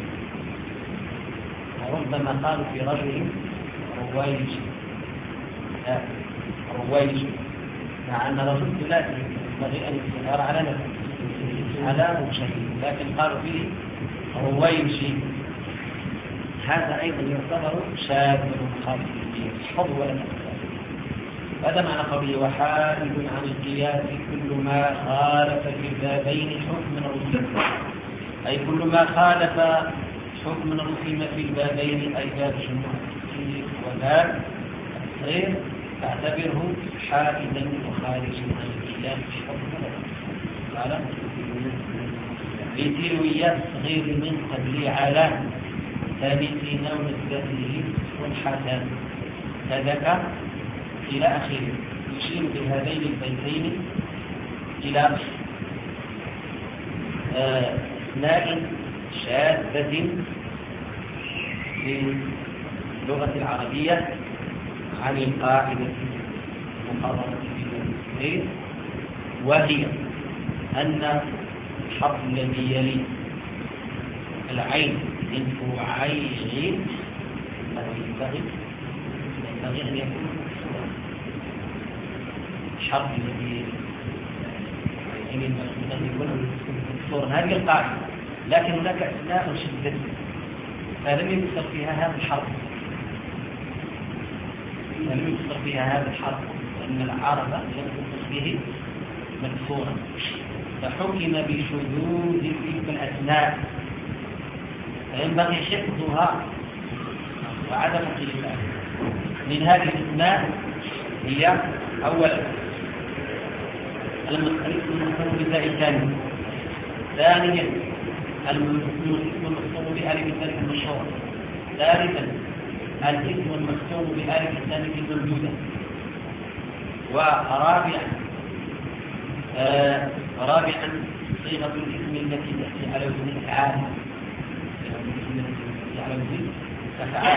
وربما قالوا في رجل رويج، لا رويج، مع أن رجل لا ينبغي أن يظهر على نفسه على شيء، لكن قالوا فيه رويج، هذا أيضا يعتبر شاذ مخالف للدين، حظ ولا تقدر. هذا معنى قوله وحائد عن القياس كل ما خالف في البابين حكم رسم، أي كل ما خالف حكم رسم في البابين، أي باب الجمعة وباب التصغير، تعتبره حائدا وخارجا عن القياس حكم قال بتلوية الصغير من قبل على ثابتين ونسبته صلحة هذاك إلى آخره، يشير بهذين البيتين إلى أثناء شاذة في اللغة العربية عن القاعدة المقررة في التصغير، وهي أن الحرف الذي يلي العين من فوعيه ينبغي ينبغي أن يكون الحرف الذي ينبغي أن يكون مكسورا، هذه القاعدة. لكن هناك أثناء شدة فلم يكسر فيها هذا الحرف، لم يكسر فيها هذا الحرف لأن العرب لم تكسر به مكسورا، فحكم بشذوذ تلك الأثناء، فينبغي حفظها وعدم قيلها. من هذه الأثناء هي أولا المذكور بالتاء الثاني، ثانيا المذكور بألف الثالث المشهور، ثالثا الاسم المختوم بألف الثالث الموجودة، ورابعا آه رابعا صيغة الاسم التي تأتي على وزن الفعال، على وزن الفعال.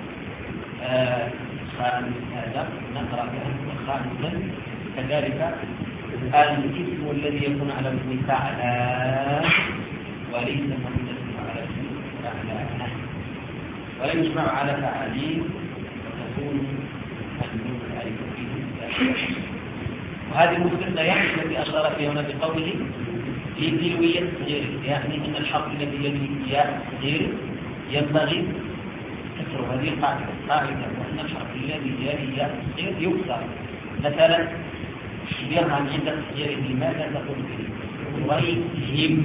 خامس هذا نقرأ خامسا كذلك الاسم الذي يكون على وزن فعلان وليس مقدسا على وزن فعلان، ولا يجمع على فعالين وتكون النون الالف فيه. وهذه المثبتة يعني التي أشار فيها هنا بقوله لتلوية الصغير، يعني أن الحرف الذي يلي ياء الصغير ينبغي كسره. هذه القاعدة قاعدة وأن الحرف الذي يلي ياء الصغير يكسر. مثلا يرهم عند الصغير لماذا تقول به نريهم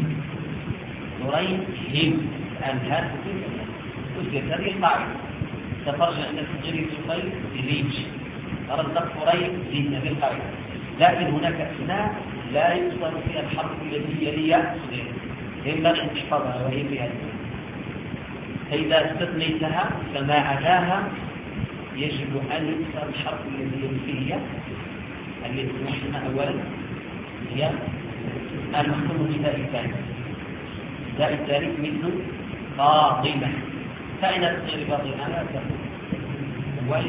نريهم الآن تكسر. هذه القاعدة تفرج أن الصغير يصير بريج تردد قريب دين. هذه القاعدة. لكن هناك أثناء لا يكسر فيها الحرف الذي يلي الصغير، ينبغي أن تحفظها وهي في هذه. فإذا استثنيتها فما عداها يجب أن يكسر الحرف الذي يلي فيه الذي نحن أولا هي المختوم بالتاء الثاني. التاء الثالث مثل فاطمة، فإن تصير فاطمة لا تكون وي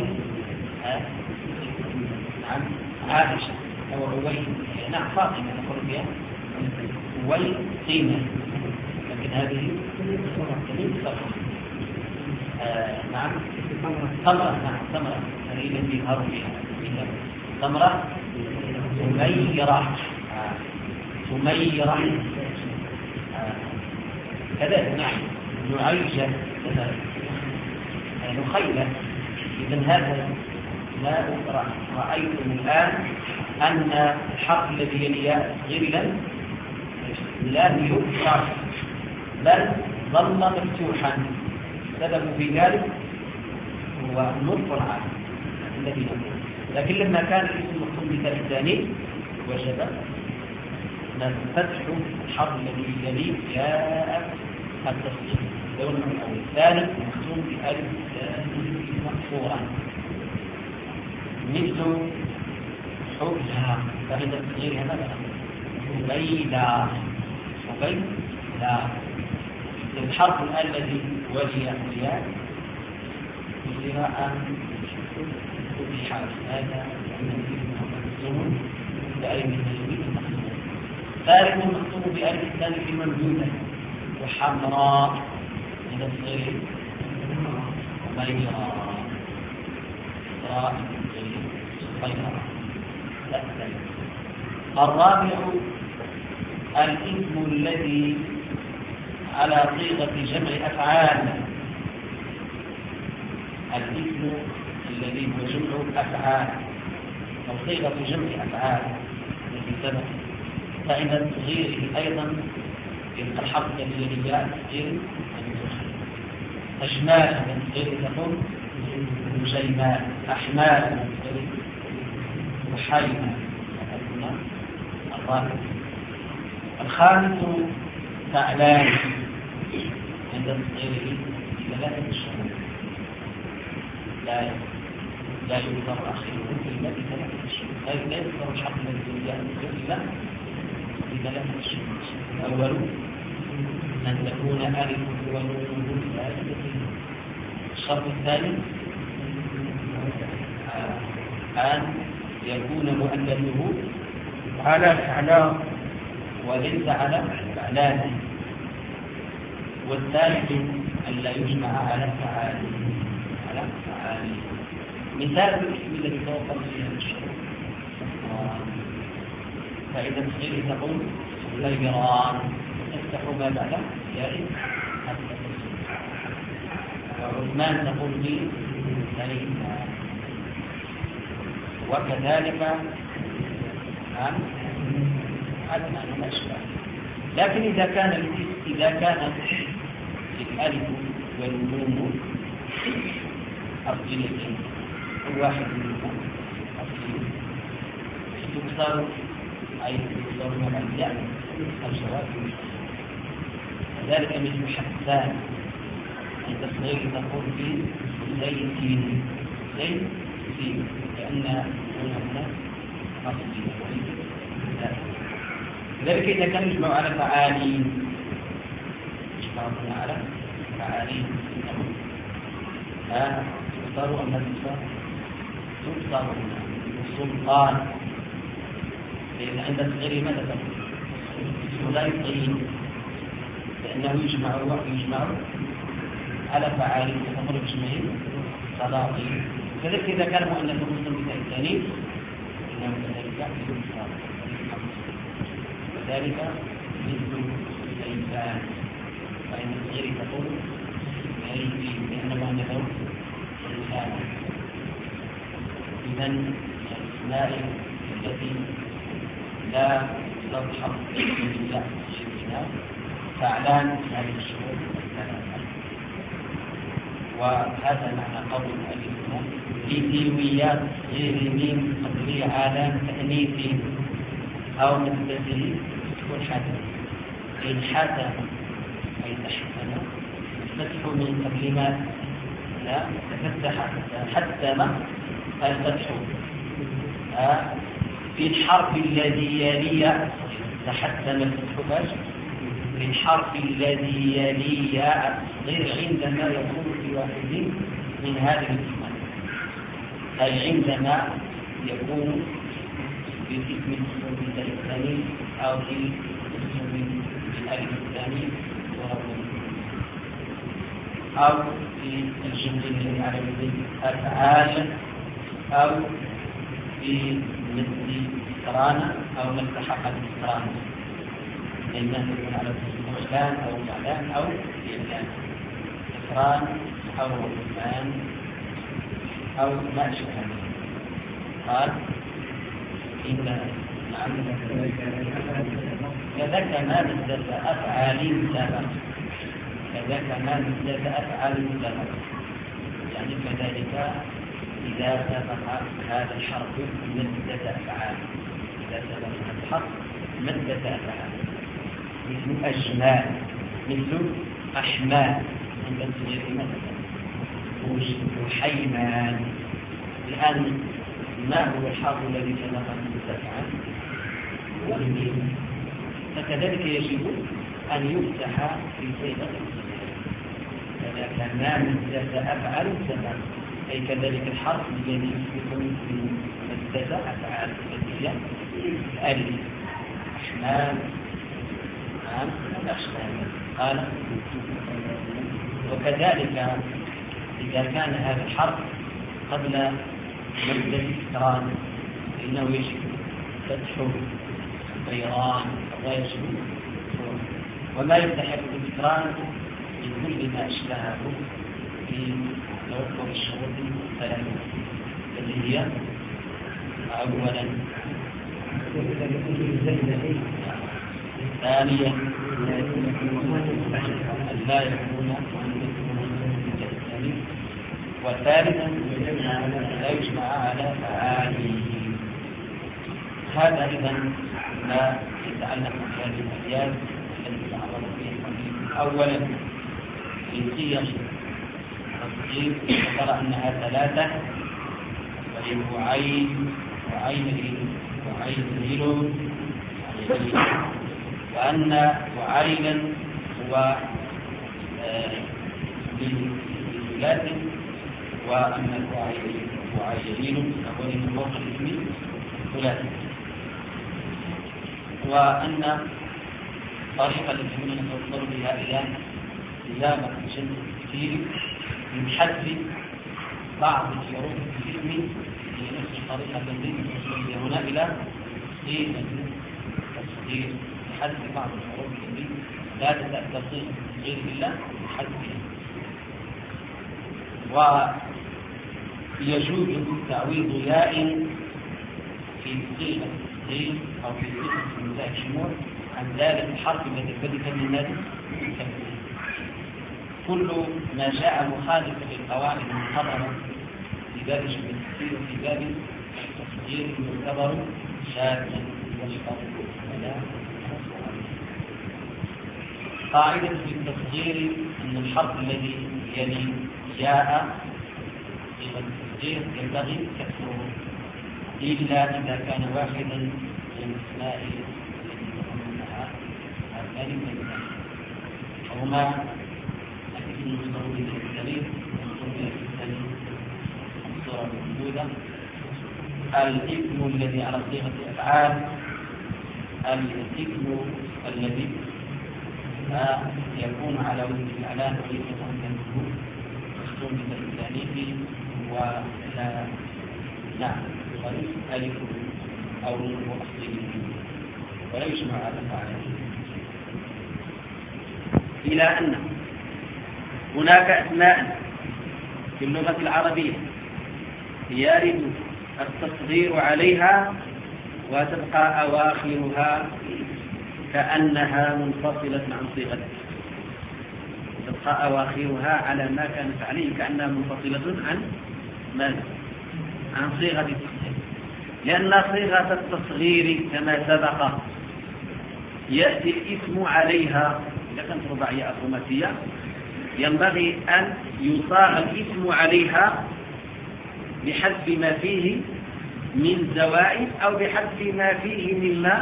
نعم عائشة أو روي نعم فاطمة نقول بها وي قيمة، لكن هذه آه نعم ثمرة نعم ثمرة هذه التي يظهر بها ثمرة سميرة سميرة كذلك نعم نعيجة كذلك نخيلة. إذن هذا ما رأيتم الآن أن الحرف الذي يلي غير لم يكسر بل ظل مفتوحا. سبب في ذلك هو نطق العالم الذي نقول. لكن لما كان الاسم مختوم بالتاء الثاني وجب فتح الحرف الذي يلي جاء التصحيح لو الأول. الثاني مختوم بألف مقصورا مثل حبها، فإن التصغير هذا حبيلا حبيلا. الحرف الذي وجه الياء بقراءة فتح هذا لأن الاسم مختوم بألف التجويد المختوم. ثالث مختوم بألف الثاني في ممدودة وحمراء من الصغير وبيضاء راء بيضاء. الرابع الاسم الذي على صيغة جمع أفعال. الاسم الذي هو جمع أفعال أو صيغة جمع أفعال التي سبق، فإن تصغيره أيضا يبقى الحرف الذي جاء تصغير أجمال من تصغير تقول جيماء، أحمال من تصغير وحيمة. الرابع. الخامس فعلان عند تصغيره ثلاثة شهور لا لا يذكر أخيره إلا بثلاثة شهور، لا يذكر الحق الذي جاء إلا بثلاثة شهور. الأول أن تكون ألف ونون ثالثة. الشرط الثاني أن يكون مؤنثه على فعلان وليس على فعلان. والثالث أن لا يجمع على فعال على فعال. مثال الاسم الذي توفر فيه الشروط، فإذا تصغير تقول غيران تفتح ما بعده يائن حتى تصغير. وعثمان تقول به ثلاثة. وكذلك أدنى من الأشباه. لكن إذا كان الاسم إذا كان الألف والنون أصليتين الواحد منهما أصلي تكسر أي تكسر من الأنبياء الجواب. كذلك مثل حسان عند الصغير تقول في زيتين زيتين لأن هنا أصلي. لذلك إذا كان يجمع على فعالين يجمعون على فعالين ها تختاروا أن تختار تختاروا السلطان، لأن عند الصغير ماذا تقول سليطين لأنه يجمع يجمع على فعالين تقول بجمعين سلاطين. كذلك إذا كان مؤنث مسلم بالثاني إنه كذلك يختار. ذلك مثل الإنسان، فإن الصغير تقول يأتي لأنه أنه إنسان. إذن الأسماء التي لا تظهر إلا شركنا فعلان هذه الشروط الثلاثة. وهذا معنى قول الألف في تلويات غير ميم قبلي على تأنيث أو مثله والحسن. إن حسن أي تحسن الفتح من قبل ما لا تفتح حتى ما الفتح في الحرف الذي يلي تحسن الفتح باش في الحرف الذي يلي غير عندما يكون في واحد من هذه الاسماء، أي عندما يكون في اسم الاسم الثاني أو في اسم الألف الثاني أو في الجملة العربية أفعال أو في مثل قرانة أو مثل حق القرانة، إما تكون على فلان أو فعلان أو فعلان إقران أو رمان أو ما شابه. قال إن نعم كذاك ما مثل أفعال سبق كذاك ما مثل أفعال سبق، يعني كذلك إذا سبق هذا الحرف مدة أفعال، إذا سبق هذا الحرف مدة أفعال مثل أجمال مثل أحمال عند الصغير مثلا وحيمان. الآن ما هو الحرف الذي سبق مدة أفعال؟ والميم. فكذلك يجب أن يفتح في صيغة كذلك ما مدة أفعال سبق أي كذلك الحرف الذي يكون ممددة أفعال ممددة الألف أحمال نعم الأشمال قال وكذلك إذا كان هذا الحرف قبل مد الإكرام فإنه يجب فتحه طيران ويجب وما يلتحق بالإكرام من كل ما أشبهه في توفر الشروط الثلاثة التي هي أولا ثانيا أن لا يكون وثالثا لا يجمع على فعاله. هذا أيضا ما يتعلق بهذه الأبيات التي تعرض فيها. أولا في صيغ التصغير ذكر أنها ثلاثة وهي عين وعين وعين وأن وعينا هو للثلاث وأن وعيين هو لفوق الاسم ثلاث وأن طريقة التي نتوصل بها إلى إزالة شد كثير من حذف بعض حروف الاسم في نفس الطريقة التي نتوصل بها هنا إلى صيغة التصغير حذف بعض الحروف التي لا تتأثر صيغة التصغير إلا بحذفها. ويجوز تعويض ياء في صيغة التصغير أو في صيغة النداء الشمول عن ذلك الحرف الذي بدأ من النادي كل ما جاء مخالفا للقواعد المقررة في باب شبه التصغير وفي باب التصغير يعتبر شاذا ويشترط ولا قاعدة في التصغير أن الحرف الذي يلي جاء في التصغير ينبغي كسره إلا إذا كان واحدا من الأسماء التي تضمنها هذان الكلمات وهما الاسم المصدر به الكريم والمصدر به الكريم الصورة الموجودة الاسم الذي على صيغة الأفعال الاسم الذي يكون على وزن الإعلان ويكون كالمجهول مختوم بالتأنيث ولا نعم ألف أو أصلي ولا يجمع على فعله. إلى أن هناك أسماء في اللغة العربية يرد التصغير عليها وتبقى أواخرها كأنها منفصلة عن صيغتها تبقى أواخرها على ما كانت عليه كأنها منفصلة عن ماذا؟ عن صيغة التصغير لأن صيغة التصغير كما سبق يأتي الاسم عليها إذا كانت رباعية أو خماسية ينبغي أن يصاغ الاسم عليها بحذف ما فيه من زوائد أو بحذف ما فيه مما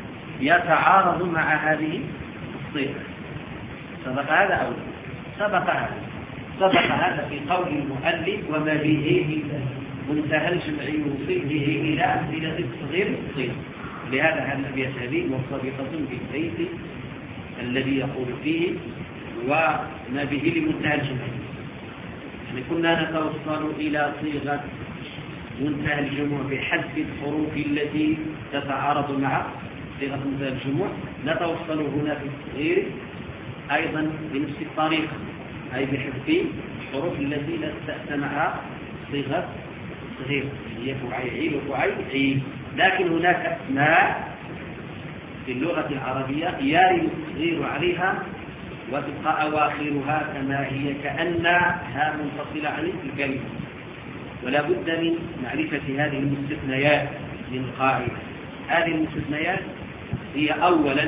يتعارض مع هذه الصيغة. سبق هذا أو سبق هذا سبق هذا في قول المؤلف وما به منتهى الجمع يوصل به إلى صيغة التصغير الصيغة. لهذا هذا الأبيات هذه مرتبطة بالبيت الذي يقول فيه وما به لمنتهى الجمع. يعني كنا نتوصل إلى صيغة منتهى الجموع بحذف الحروف التي تتعارض مع صيغة منتهى الجموع نتوصل هنا في التصغير أيضا بنفس الطريقة أي بحذف الحروف التي لا تأتي مع صيغة التصغير هي فعيل وفعيل. لكن هناك أسماء في اللغة العربية يرد التصغير عليها وتبقى أواخرها كما هي كأنها منفصلة عن الكلمة ولا بد من معرفة هذه المستثنيات من القاعدة. هذه المستثنيات هي أولا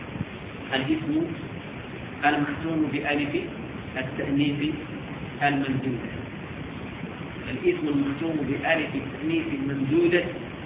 الاسم المختوم بألف التأنيث الممدودة. الاسم المختوم بألف التأنيث الممدودة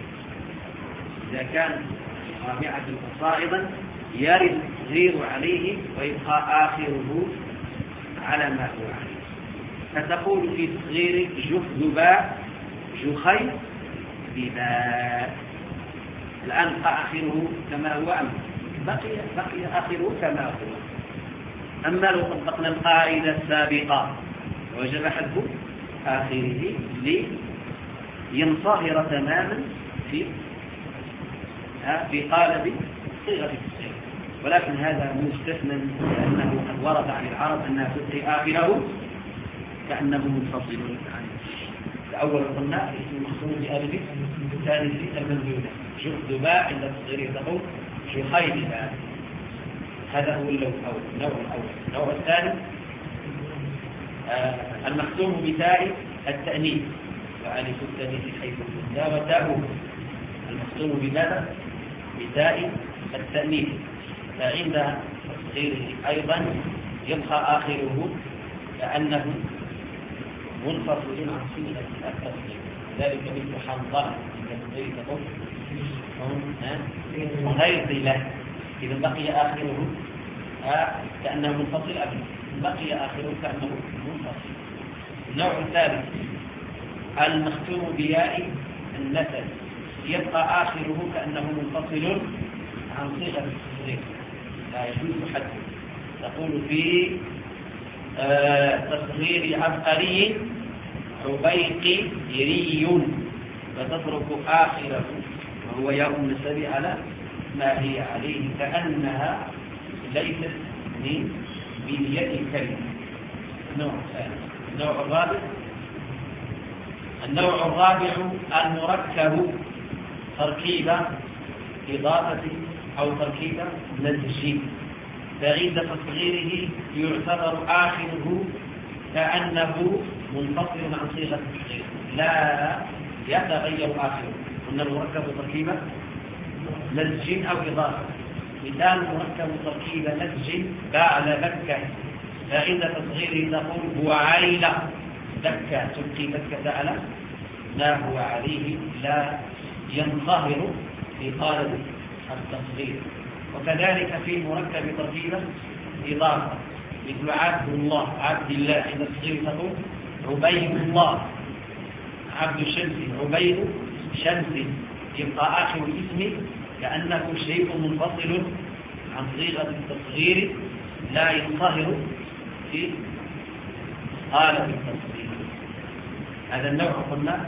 إذا كان رابعة فصاعدا يرد التصغير عليه ويبقى آخره على ما هو عليه. فتقول في تصغير جذباء جخي بباء. الآن آخره كما هو أم بقي بقي آخره كما هو. أما لو طبقنا القاعدة السابقة وجب حذف آخره لينصهر تماما في في قالب صيغة التصغير، ولكن هذا مستثنى لأنه قد ورد عن العرب أنها تبقي آخره كأنه منفصل عنه. الأول قلنا اسم مخصوص بألف، الثاني الممدودة جذباء عند التصغير تقول جخي بباء. هذا هو اللون الأول، النوع الأول. النوع الثاني آه المختوم بتاء التأنيث وألف التأنيث حيث لا وتاء. المختوم بماذا؟ بتاء التأنيث، فعند تصغيره أيضا يبقى آخره كأنه منفصل عن صيغة التصغير. ذلك مثل حنظلة عند التصغير تقول غير له، إذا بقي آخره كأنه منفصل أبدا، بقي آخره كأنه منفصل. النوع الثالث المختوم بياء النسب، يبقى آخره كأنه منفصل عن صيغة التصغير، لا يجوز حذفه. تقول في تصغير عبقري عبيقري، فتترك آخره وهو ياء النسب على ما هي عليه كأنها ليست من بنية الكلمة. النوع الثالث. النوع الرابع النوع الرابع المركب تركيبة إضافة أو تركيبة نسج، فعند تصغيره يعتبر آخره كأنه منفصل عن صيغة التصغير، لا يتغير آخره. قلنا المركب تركيبة نسج أو إضافة. مثال مركب تركيبة نسج بعد بكة، فعند تصغيره تقول بعيلة بكة، تبقي بكة على ما هو عليه، لا ينصهر في قالب التصغير. وكذلك في مركب تركيبة إضافة مثل عبد الله عبد الله، عند التصغير تقول عبيد الله عبد شمس عبيد شمس، يبقى آخر الاسم كأنه شيء منفصل عن صيغة التصغير، لا ينصهر في قالب التصغير. هذا النوع قلنا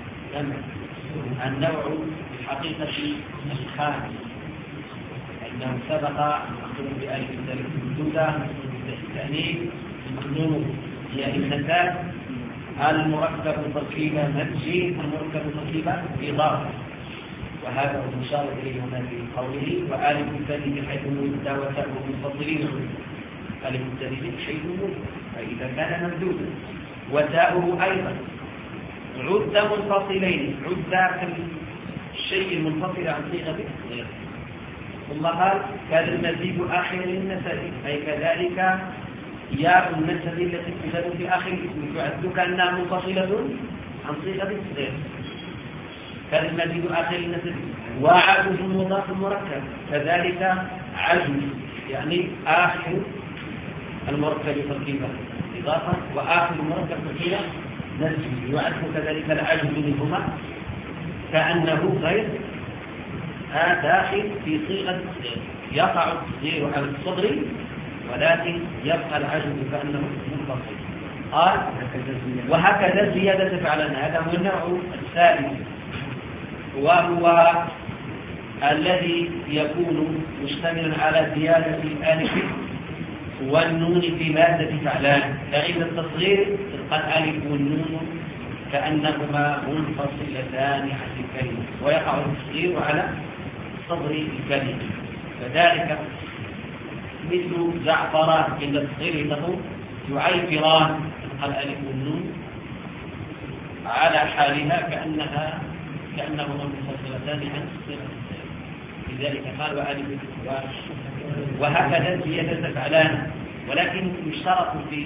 النوع في الحقيقة الخامس، أنه سبق المخلوق بألف الثالث الممدودة التأنيث المخلوق هي النساب، المركب تركيبة نسجي، المركب تركيبة إضافة، وهذا هو المشار إليه هنا في قوله وآلف الثالث حيث ممدودة وتاء منفصلين. آلف الثالث حيث ممدودة فإذا كان ممدودا، وتاؤه أيضا عد منفصلين، عد كالشيء المنفصل عن صيغة التصغير. ثم قال كان المزيد آخر النسب، أي كذلك ياء النسب التي توجد في آخر الاسم تعد كأنها منفصلة عن صيغة التصغير. كان المزيد آخر النسب وعجز مضاف مركب، كذلك عجز يعني آخر المركب تركيبا إضافة وآخر المركب تركيبا نسب، يعد كذلك العجز منهما كأنه غير داخل في صيغة التصغير، يقع التصغير على الصدر ولكن يبقى العجز كأنه منفصل. قال وهكذا زيادة فعلنا. هذا هو النوع الثالث، وهو الذي يكون مشتملا على زيادة الألف والنون في مادة فعلان، فعند التصغير تبقى الألف والنون كأنهما منفصلتان عن الكلمة، ويقع التصغير على صدر الكلمة. فذلك مثل زعفران عند التصغير تقول يعيفران، تبقى الألف والنون على حالها كأنها كأنهما منفصلتان عن صدر الكلمة. لذلك قال وألف وهكذا زيادة فعلان. ولكن يشترط في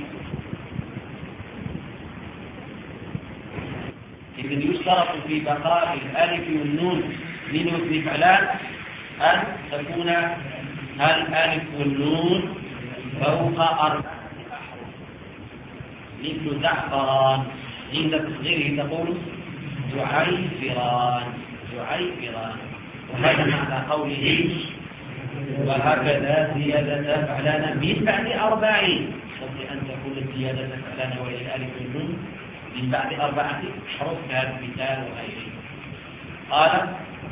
إذن يشترط في بقاء الألف والنون من وزن فعلان أن تكون الألف والنون فوق أربعة أحرف، مثل زعفران، عند تصغيره تقول زعيفران زعيفران. وهذا معنى قوله وهكذا زيادة فعلان من بعد أربعين، قبل أن تقول الزيادة فعلان وهي الألف والنون من بعد أربعة حروف كالمثال وغيره. قال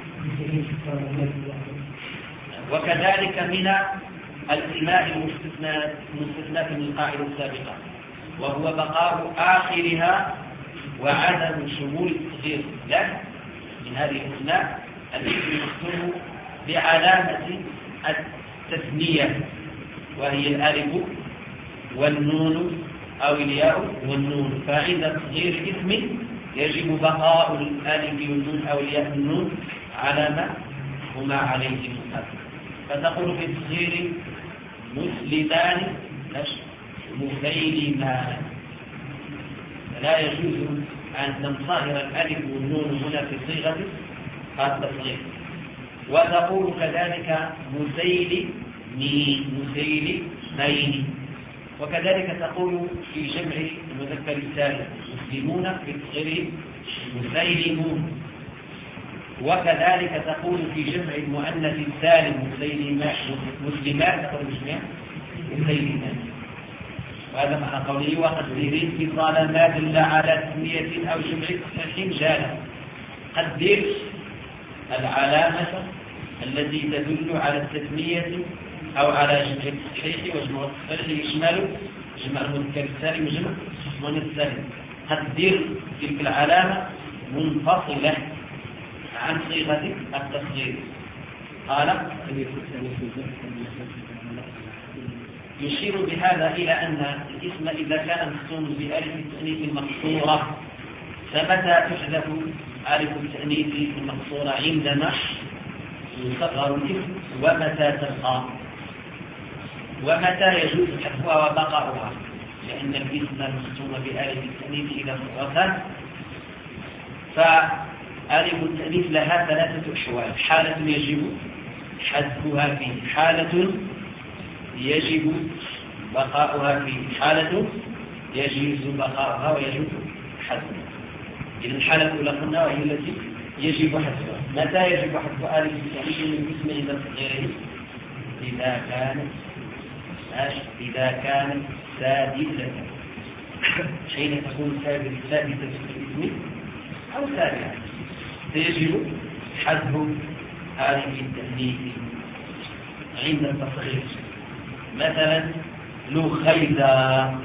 وكذلك من الإماء المستثنات من القاعدة السابقة، وهو بقاء آخرها وعدم شمول التصغير له من هذه الأسماء الاسم مختوم بعلامة التثنية وهي الألف والنون أو الياء والنون. فعند تصغير الاسم يجب بقاء الألف والنون أو الياء والنون على ما هما عليه المثال. فتقول في تصغير مسلمان مسيلمان، فلا يجوز أن تنصهر الألف والنون هنا في صيغة التصغير. وتقول كذلك مسيل مين مسيل مين. وكذلك تقول في جمع المذكر السالم مسلمون في تصغير مسيلمون. وكذلك تقول في جمع المؤنث السالم مسلمات تقول مسلمات. وهذا معنى قوله وقدر اتصال ما دل على تسمية أو جمع تصحيح جالا. قدر العلامة التي تدل على التسمية أو على جمع التصحيح، وجمع التصحيح يشمل جمع المذكر السالم وجمع المؤنث السالم. قدر تلك العلامة منفصلة عن صيغة التصغير. قال يشير بهذا إلى أن الاسم إذا كان مختوم بألف التأنيث المقصورة فمتى تحذف ألف التأنيث المقصورة عندما يصغر الاسم، ومتى تبقى، ومتى يجوز حذفها وبقاؤها. لأن الاسم المختوم بألف التأنيث إذا صغرت فألف التأنيث لها ثلاثة أحوال: حالة يجب حذفها فيه، حالة يجب بقاؤها فيه، حالة يجوز بقاؤها ويجب حذفها. إذن الحالة الأولى قلنا وهي التي يجب حذفها. متى يجب حذف آلف التأنيث من الاسم إذا صغيره؟ إذا كانت إذا كانت سادسة، حين تكون سادسة في الاسم أو سابعة فيجب حذف آلف التأنيث عند التصغير. مثلا لخيذا،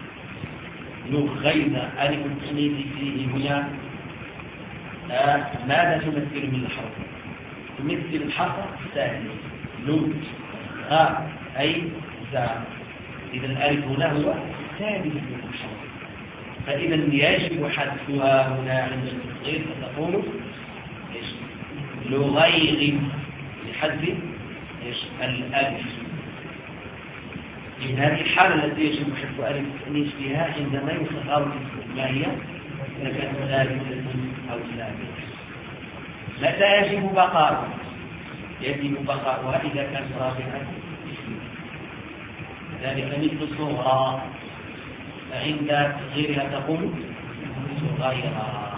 لخيذا ألف التأنيث فيه هنا آه ماذا تمثل من الحرف؟ تمثل الحرف الثاني لو غا أي زا. إذا الألف هنا هو ثالث من الحرف، فإذا يجب حذفها هنا عند التصغير. فتقول لغيغ لحذف الألف. إن هذه الحالة التي يجب حذف ألف التأنيث فيها عندما يصغر الاسم، ما هي؟ إذا كانت ثالثة أو سابقة. متى يجب بقاؤها؟ يجب بقاؤها إذا كانت رابعة، ذلك مثل صغرى، فعند تصغيرها تقول صغيرة.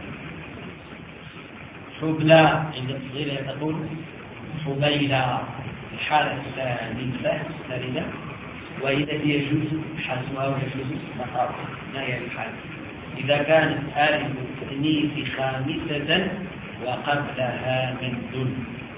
حبلى عند تصغيرها تقول حبيلى. الحالة الثالثة الثالثة وهي التي يجوز حذفها ويجوز بقاؤها. ما هي الحالة؟ إذا كانت آلف التأنيث خامسة وقبلها مد.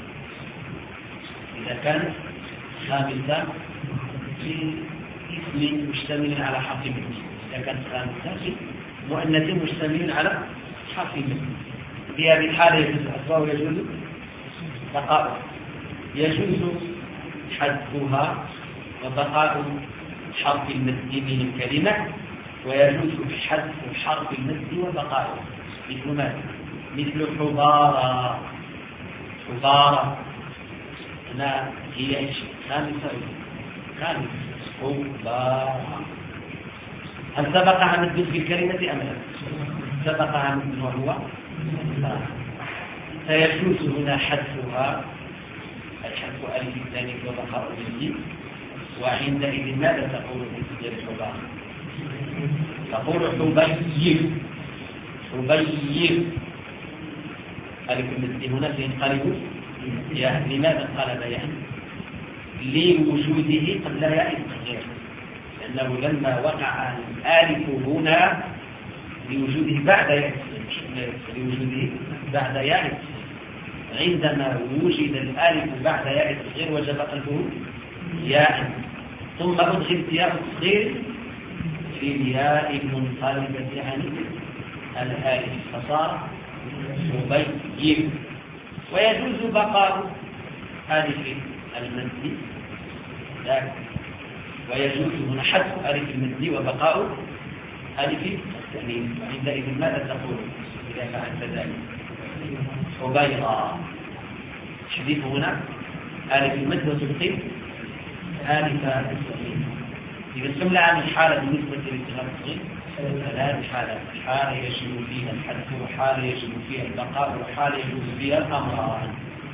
إذا كانت خامسة في اسم مشتمل على حرف مد، إذا كانت خامسة في مؤنث مشتمل على حرف مد، في هذه الحالة يجوز حذفها ويجوز بقاؤها. يجوز حذفها وبقاء حرف المد من الكلمة، ويجوز حذف حرف المد وبقاؤه. مثل ماذا؟ مثل حبارة. حبارة هنا هي ايش؟ خامسة خامسة حبارة. هل سبقها مد في الكلمة أم لا؟ سبقها مد وهو لا. فيجوز هنا حذفها، حذف ألف الثاني وبقاء المد. وعندئذ ماذا تقول في تصغير الحبارة؟ تقول حبيب حبيب ألف المد هنا سينقلب ياء. لماذا انقلب ياء؟ لوجوده قبل ياء التصغير، لأنه لما وقع الألف هنا لوجوده بعد ياء لوجوده بعد ياء التصغير. عندما وجد الألف بعد ياء التصغير وجب قلبه ياء، ثم أدخلت ياء التصغير في الياء المنقلبة عن الألف فصار مبين. ويجوز بقاء ألف المد ذاك، ويجوز هنا حذف ألف المد وبقاء ألف التأنيث. عندئذ ماذا تقول إذا فعلت ذلك؟ حبيرا تحذف هنا ألف المد وتبقي ألف التأنيث. إذا استملى عن الحالة بالنسبة للتغير الصغير ثلاث حالات: حالة يجب فيها الحذف، وحالة يجب فيها البقاء، وحالة يجب فيها الأمران.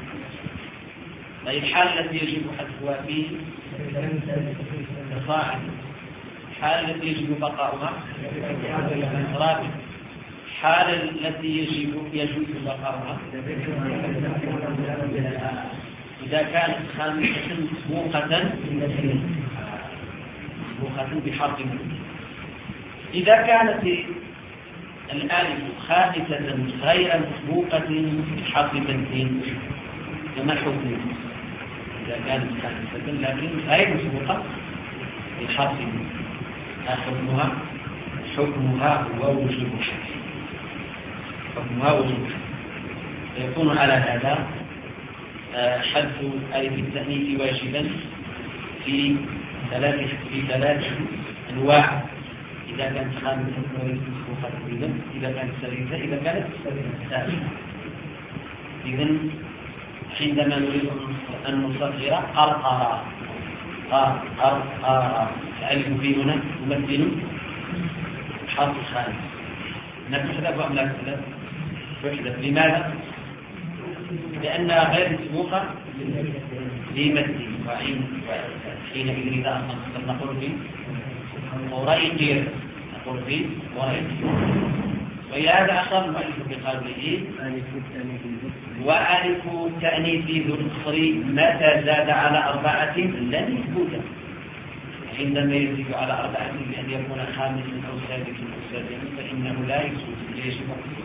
طيب الحالة التي يجب حذفها فيه تصاعد، الحالة التي يجب بقاؤها رابع، الحالة التي يجب يجوز بقاؤها إذا كانت خامسة مسبوقة مسبوقة بحرف مد. إذا كانت الألف خامسة غير مسبوقة بحرف مد كما الحكم؟ إذا كانت خامسة لكن غير مسبوقة بحرف مد حكمها حكمها هو وجوب الحذف، حكمها وجوب الحذف. يكون على هذا حذف ألف التأنيث واجبا في ثلاث في ثلاث أنواع: إذا كانت خامسة مسبوقة بالمد، إذا كانت ثالثة، إذا كانت ثالثة. إذن عندما نريد أن نصغر قرقرة قرقرة الألف في هنا تمثل حرف خامس. نحذف أم لا نحذف؟ تحذف. لماذا؟ لأنها غير مسبوقة بمد، وحينئذ إذا نقول في وريقير نقول في وريقير. ولهذا أخذ المؤلف بقلبه وألف التأنيث ذو الأخر متى زاد على أربعة لن يثبت. عندما يزيد على أربعة بأن يكون خامسا أو سادسا أو سابعا فإنه لا يثبت، يجب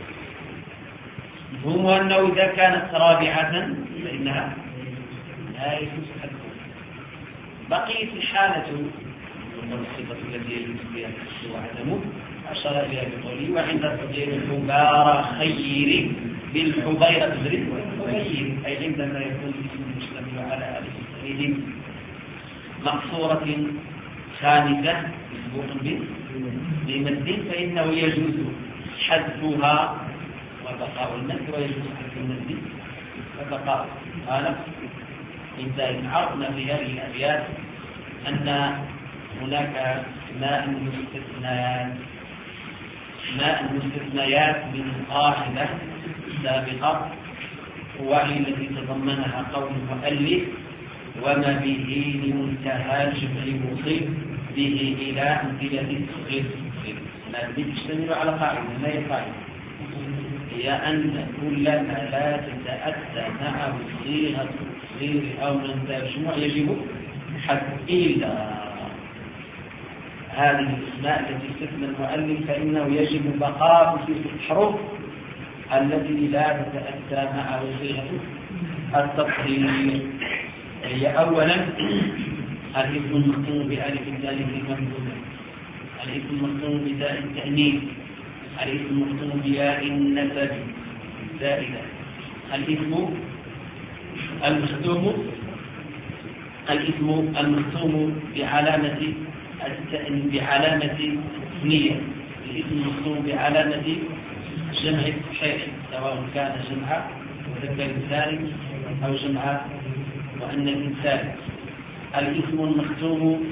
هم أنه إذا كانت رابعة فإنها لا يجوز حذفها. بقيت الحالة والصفة التي يجوز بها الحذف وعدمه أشار إليها بقوله: وعند تغيير الحبارة خير بالحبيرة تدرك خير، أي عندما يكون الاسم المشتمل على ألف التأنيث مقصورة خامسة مسبوق بمد فإنه يجوز حذفها وبقاء المد، ويجوز حذف المد وبقاء. قال إن عرفنا في هذه الأبيات أن هناك ماء مستثنيات ماء مستثنيات من قاعدة سابقة، وهي التي تضمنها قول المؤلف: وما به لمنتهى الجمع مصيب به إلى أمثلة التصغير. هذه تشتمل على قاعدة، ما هي القاعدة؟ هي أن كلما لا تتأتى معه صيغة التصغير أو منتهى الجمع يجب حذف إلا هذه الأسماء التي استثنى المؤلف، فإنه يجب بقاء في الحروف التي لا تتأتى معه صيغة التصغير. هي أولا الاسم المختوم بألف الثالث الممدودة، الاسم المختوم بتاء التأنيث، الاسم المختوم بياء النسب زائدة، الاسم المختوم الاسم المختوم بعلامة بعلامة تثنية، الاسم المختوم بعلامة جمع صحيح سواء كان جمع مذكر سالم أو جمع مؤنث سالم، الاسم المختوم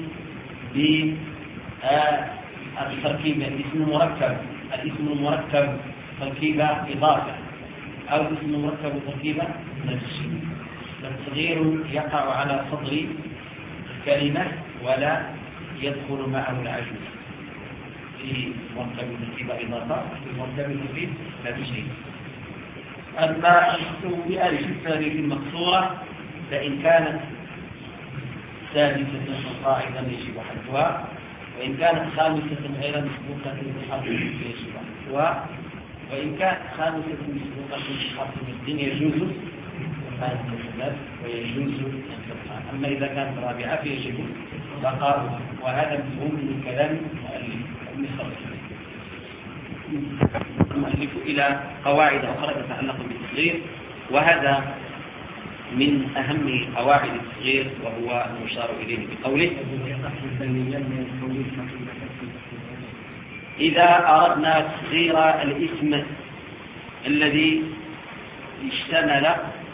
بالتركيبة، الاسم المركب الاسم المركب تركيبة إضافة، أو اسم مركب تركيبة نفسي. التصغير يقع على صدر الكلمة ولا يدخل معه العجوز، فيه مرتب ترتيب إضافة مرتب ترتيب لا في شيء. أما بألف الثانية المقصورة فإن كانت سادسة فصاعدا يجب حذفها، وإن كانت خامسة غير مسبوقة بحرف يجب حذفها، وإن كانت خامسة مسبوقة بحرف الدين يجوز هذا ويجوز أن تبقى. أما إذا كانت رابعة فيجب بقاؤها، وهذا مفهوم من كلام المؤلف المؤلف إلى قواعد أخرى تتعلق بالتصغير، وهذا من أهم قواعد التصغير وهو المشار إليه بقوله: إذا أردنا تصغير الاسم الذي اشتمل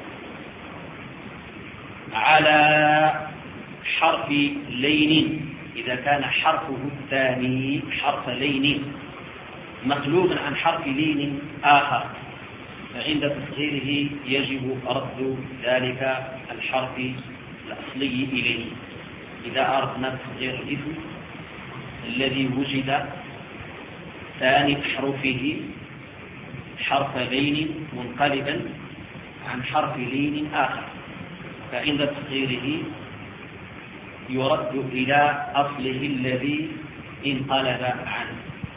على حرف لين، إذا كان حرفه الثاني حرف لين مقلوبا عن حرف لين آخر، فعند تصغيره يجب رد ذلك الحرف الأصلي إليه. إذا أردنا تصغير الاسم الذي وجد ثاني حروفه حرف لين منقلبا عن حرف لين آخر، فعند تصغيره يرد إلى أصله الذي انقلب عنه.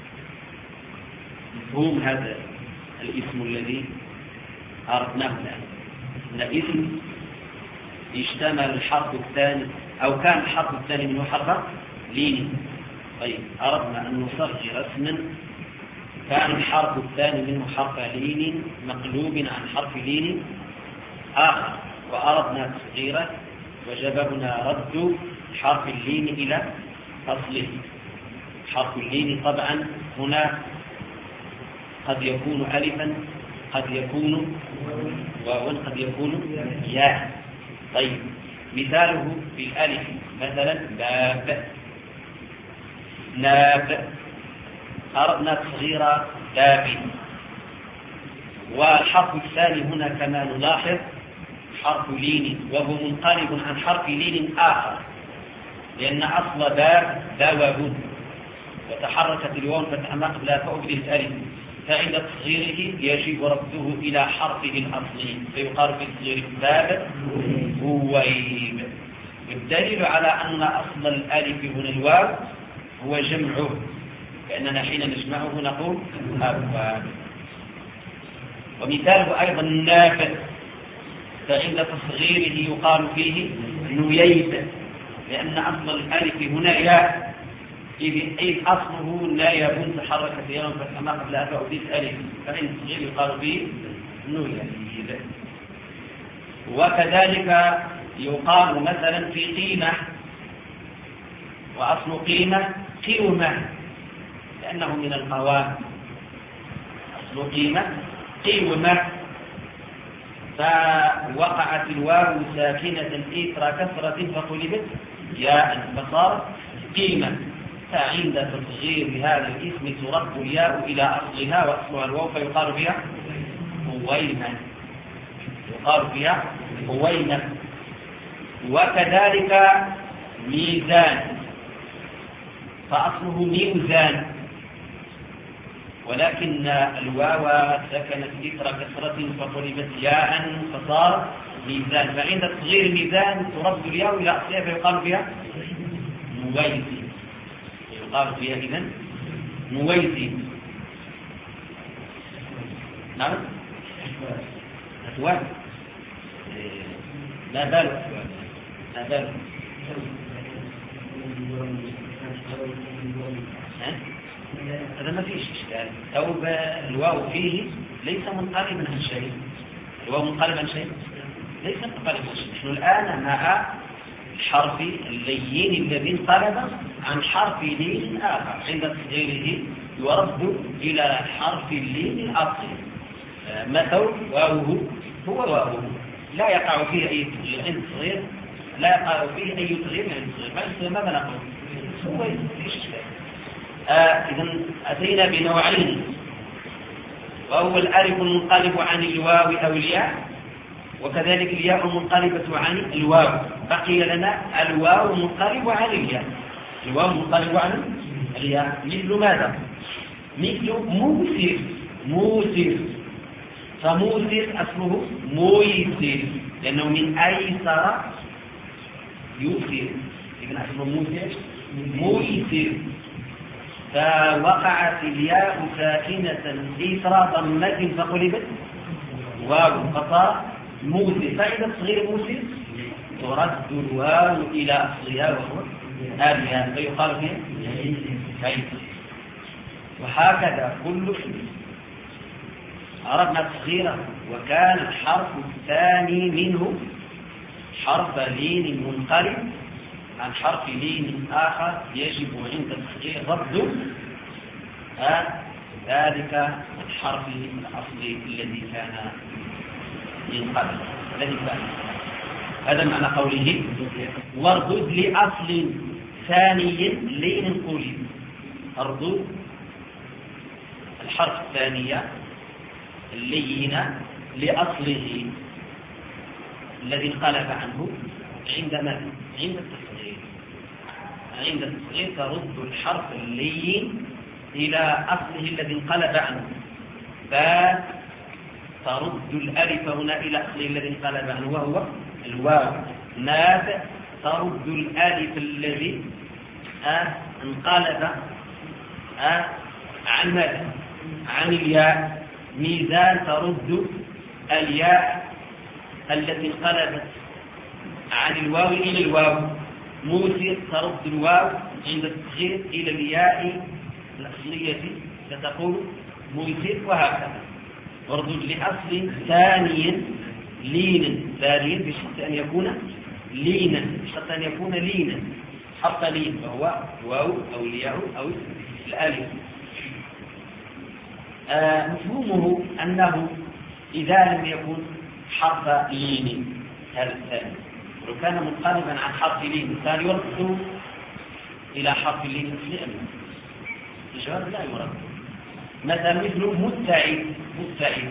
مفهوم هذا الاسم الذي أردناه الآن؟ الاسم يشتمل الحرف الثاني أو كان الحرف الثاني منه حرف لين. طيب أردنا أن نصغر اسما كان الحرف الثاني منه حرف لين مقلوب عن حرف لين آخر، وأردنا تصغيره، وجبنا رد حرف اللين إلى أصله. حرف اللين طبعا هنا قد يكون ألفا، قد يكون واو، قد يكون ياء. طيب مثاله بالألف مثلا باب، ناب، أردنا تصغير باب، والحرف الثاني هنا كما نلاحظ حرف لين وهو منقلب عن حرف لين آخر، لأن أصل باب بواب، وتحركت الواو فتح ما قبلها فأبدل الألف، فعند تصغيره يجب رده إلى حرفه الأصلي، فيقال في تصغير باب بويب. الدليل على أن أصل الألف هنا الواو هو جمعه، لأننا حين نجمعه نقول أبواب. ومثاله أيضا نافذ، فعند تصغيره يقال فيه نييب، لأن أصل الألف هنا ياء، إذ أصله لا يبون تحركت يوم فما قبلها فأضيف ألف، فعند تصغير يقال فيه نييب. وكذلك يقال مثلا في قيمة، وأصل قيمة قيمة لأنه من القوام، أصل قيمة قيمة، فوقعت الواو ساكنة إثر كسرة فقلبت ياء فصارت قيمة، فعند تصغير هذا الاسم ترد الياء إلى أصلها وأصلها الواو فيقال بها هويمة، يقال بها هويمة. وكذلك ميزان، فأصله ميزان، ولكن الواو سكنت إثر كسرة فقلبت ياء فصار ميزان، فعند تصغير ميزان ترد الياء إلى أصلها فيقال بها مويزي، يقال فيها إذن مويزي. نعم أثواب، لا بال لا بال هذا ما فيش إشكال. توبة الواو فيه ليس منقلبا عن شيء، الواو منقلب عن شيء ليس منقلب عن شيء. نحن الآن مع الحرف اللين الذي انقلب عن حرف لين آخر، عند تصغيره يرد إلى حرف اللين الأصلي. مثل واوه هو واوه، لا يقع فيه أي تغيير عند التصغير، لا يقع فيه أي تغيير عند التصغير، ماذا نقول؟ هو فيش إشكال. آه إذن أتينا بنوعين، وهو الألف المنقلب عن الواو أو الياء، وكذلك الياء المنقلبة عن الواو. بقي لنا الواو منقلب عن الياء، الواو منقلب عن الياء مثل ماذا؟ مثل موسر موسر، فموسر أصله مويسر لأنه من أيسر يسر، لكن أصله موسر مويسر. فوقعت الياء ساكنة إثر ضمة فقلبت واو فصار موسر، فإذا صغير موسر ترد الواو إلى أصلها وهو الياء فيقال فيه كيف. وهكذا كل شيء أردنا تصغيره وكان الحرف الثاني منه حرف لين منقلب عن حرف لين آخر يجب عند التصغير رد ذلك الحرف الأصلي الذي كان ينقلب الذي كان. هذا معنى قوله واردد لأصل ثاني لين قلب. اردد الحرف الثانية اللين لأصله الذي انقلب عنه عند ماذا؟ عند التصغير. عند التصغير ترد الحرف اللين إلى أصله الذي انقلب عنه، فترد الألف هنا إلى أصله الذي انقلب عنه وهو الواو. نافع ترد الألف الذي انقلب عن ماذا؟ عن الياء. ميزان ترد الياء التي انقلبت عن الواو إلى الواو. موسر ترد الواو عند التصغير إلى الياء الأصلية فتقول موسر، وهكذا. واردد لأصل ثاني لين ثاني بشرط أن يكون لينا، بشرط أن يكون لينا حرف لين وهو واو أو الياء أو الألف. آه مفهومه أنه إذا لم يكن حرف لين هذا الثاني لو كان منقلبا عن حرف لين الثاني يرد إلى حرف لين الثاني، الجواب لا يرد. مثلا مثل متعب متعب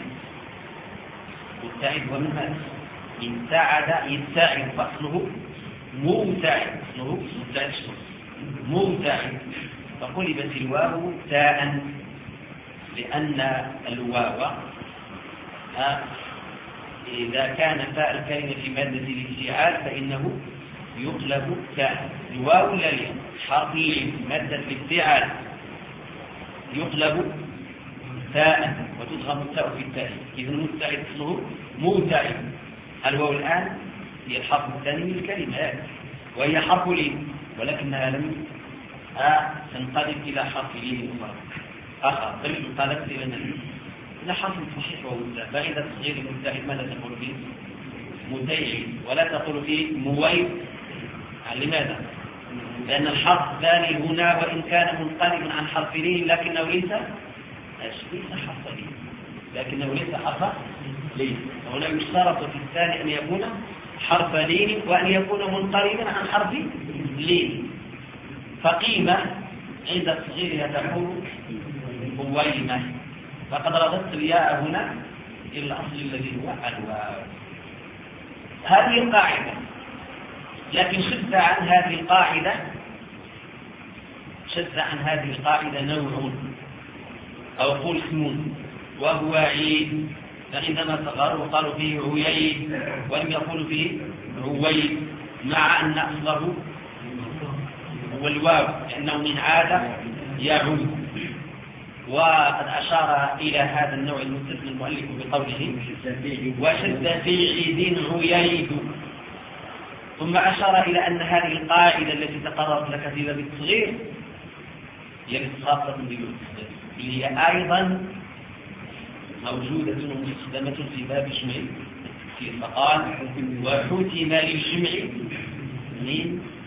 متعب ومن هذا ابتعد يبتعد فأصله موتعب أصله متعب موتعب فقلبت الواو تاء لأن الواو إذا كان تاء الكلمة في مادة الافتعال فإنه يقلب تاء. الواو الذي حرف مادة الافتعال يقلب تاء وتضغم التاء في التاء، إذا المتعب أصله موتعب. الواو الآن هي الحرف الثاني من الكلمة وهي حرف لين، ولكنها لم تنقلب إلى حرف لين آخر بل انقلبت إلى النبي إلى حرف صحيح وهو التاء. فإذا تصغير المتعب ماذا تقول فيه؟ متعب، ولا تقول فيه مويب. لماذا؟ لأن الحرف الثاني هنا وإن كان منقلبا عن حرف لين لكنه ليس ليس حرف لين لكنه ليس حرف لين. هنا يشترط في الثاني أن يكون حرف لين وأن يكون منقلبا عن حرف لين. فقيمة عند الصغير تقول قويمة، فقد رددت الياء هنا إلى الأصل الذي هو الواو. هذه القاعدة، لكن شذ عن هذه القاعدة شذ عن هذه القاعدة نوع أو قول اسم وهو عيد، فعندما صغروا قالوا فيه عييد ولم يقولوا فيه عويد، مع أن أصله هو الواو لأنه من عادة يعود. وقد أشار إلى هذا النوع المتصل المؤلف بقوله وشد في عيد عييد، ثم أشار إلى أن هذه القاعدة التي تقررت لك في باب التصغير هي خاصة بالتصغير، هي أيضا موجودة ومستخدمة في باب الجمع. فقال وحتم للجمع من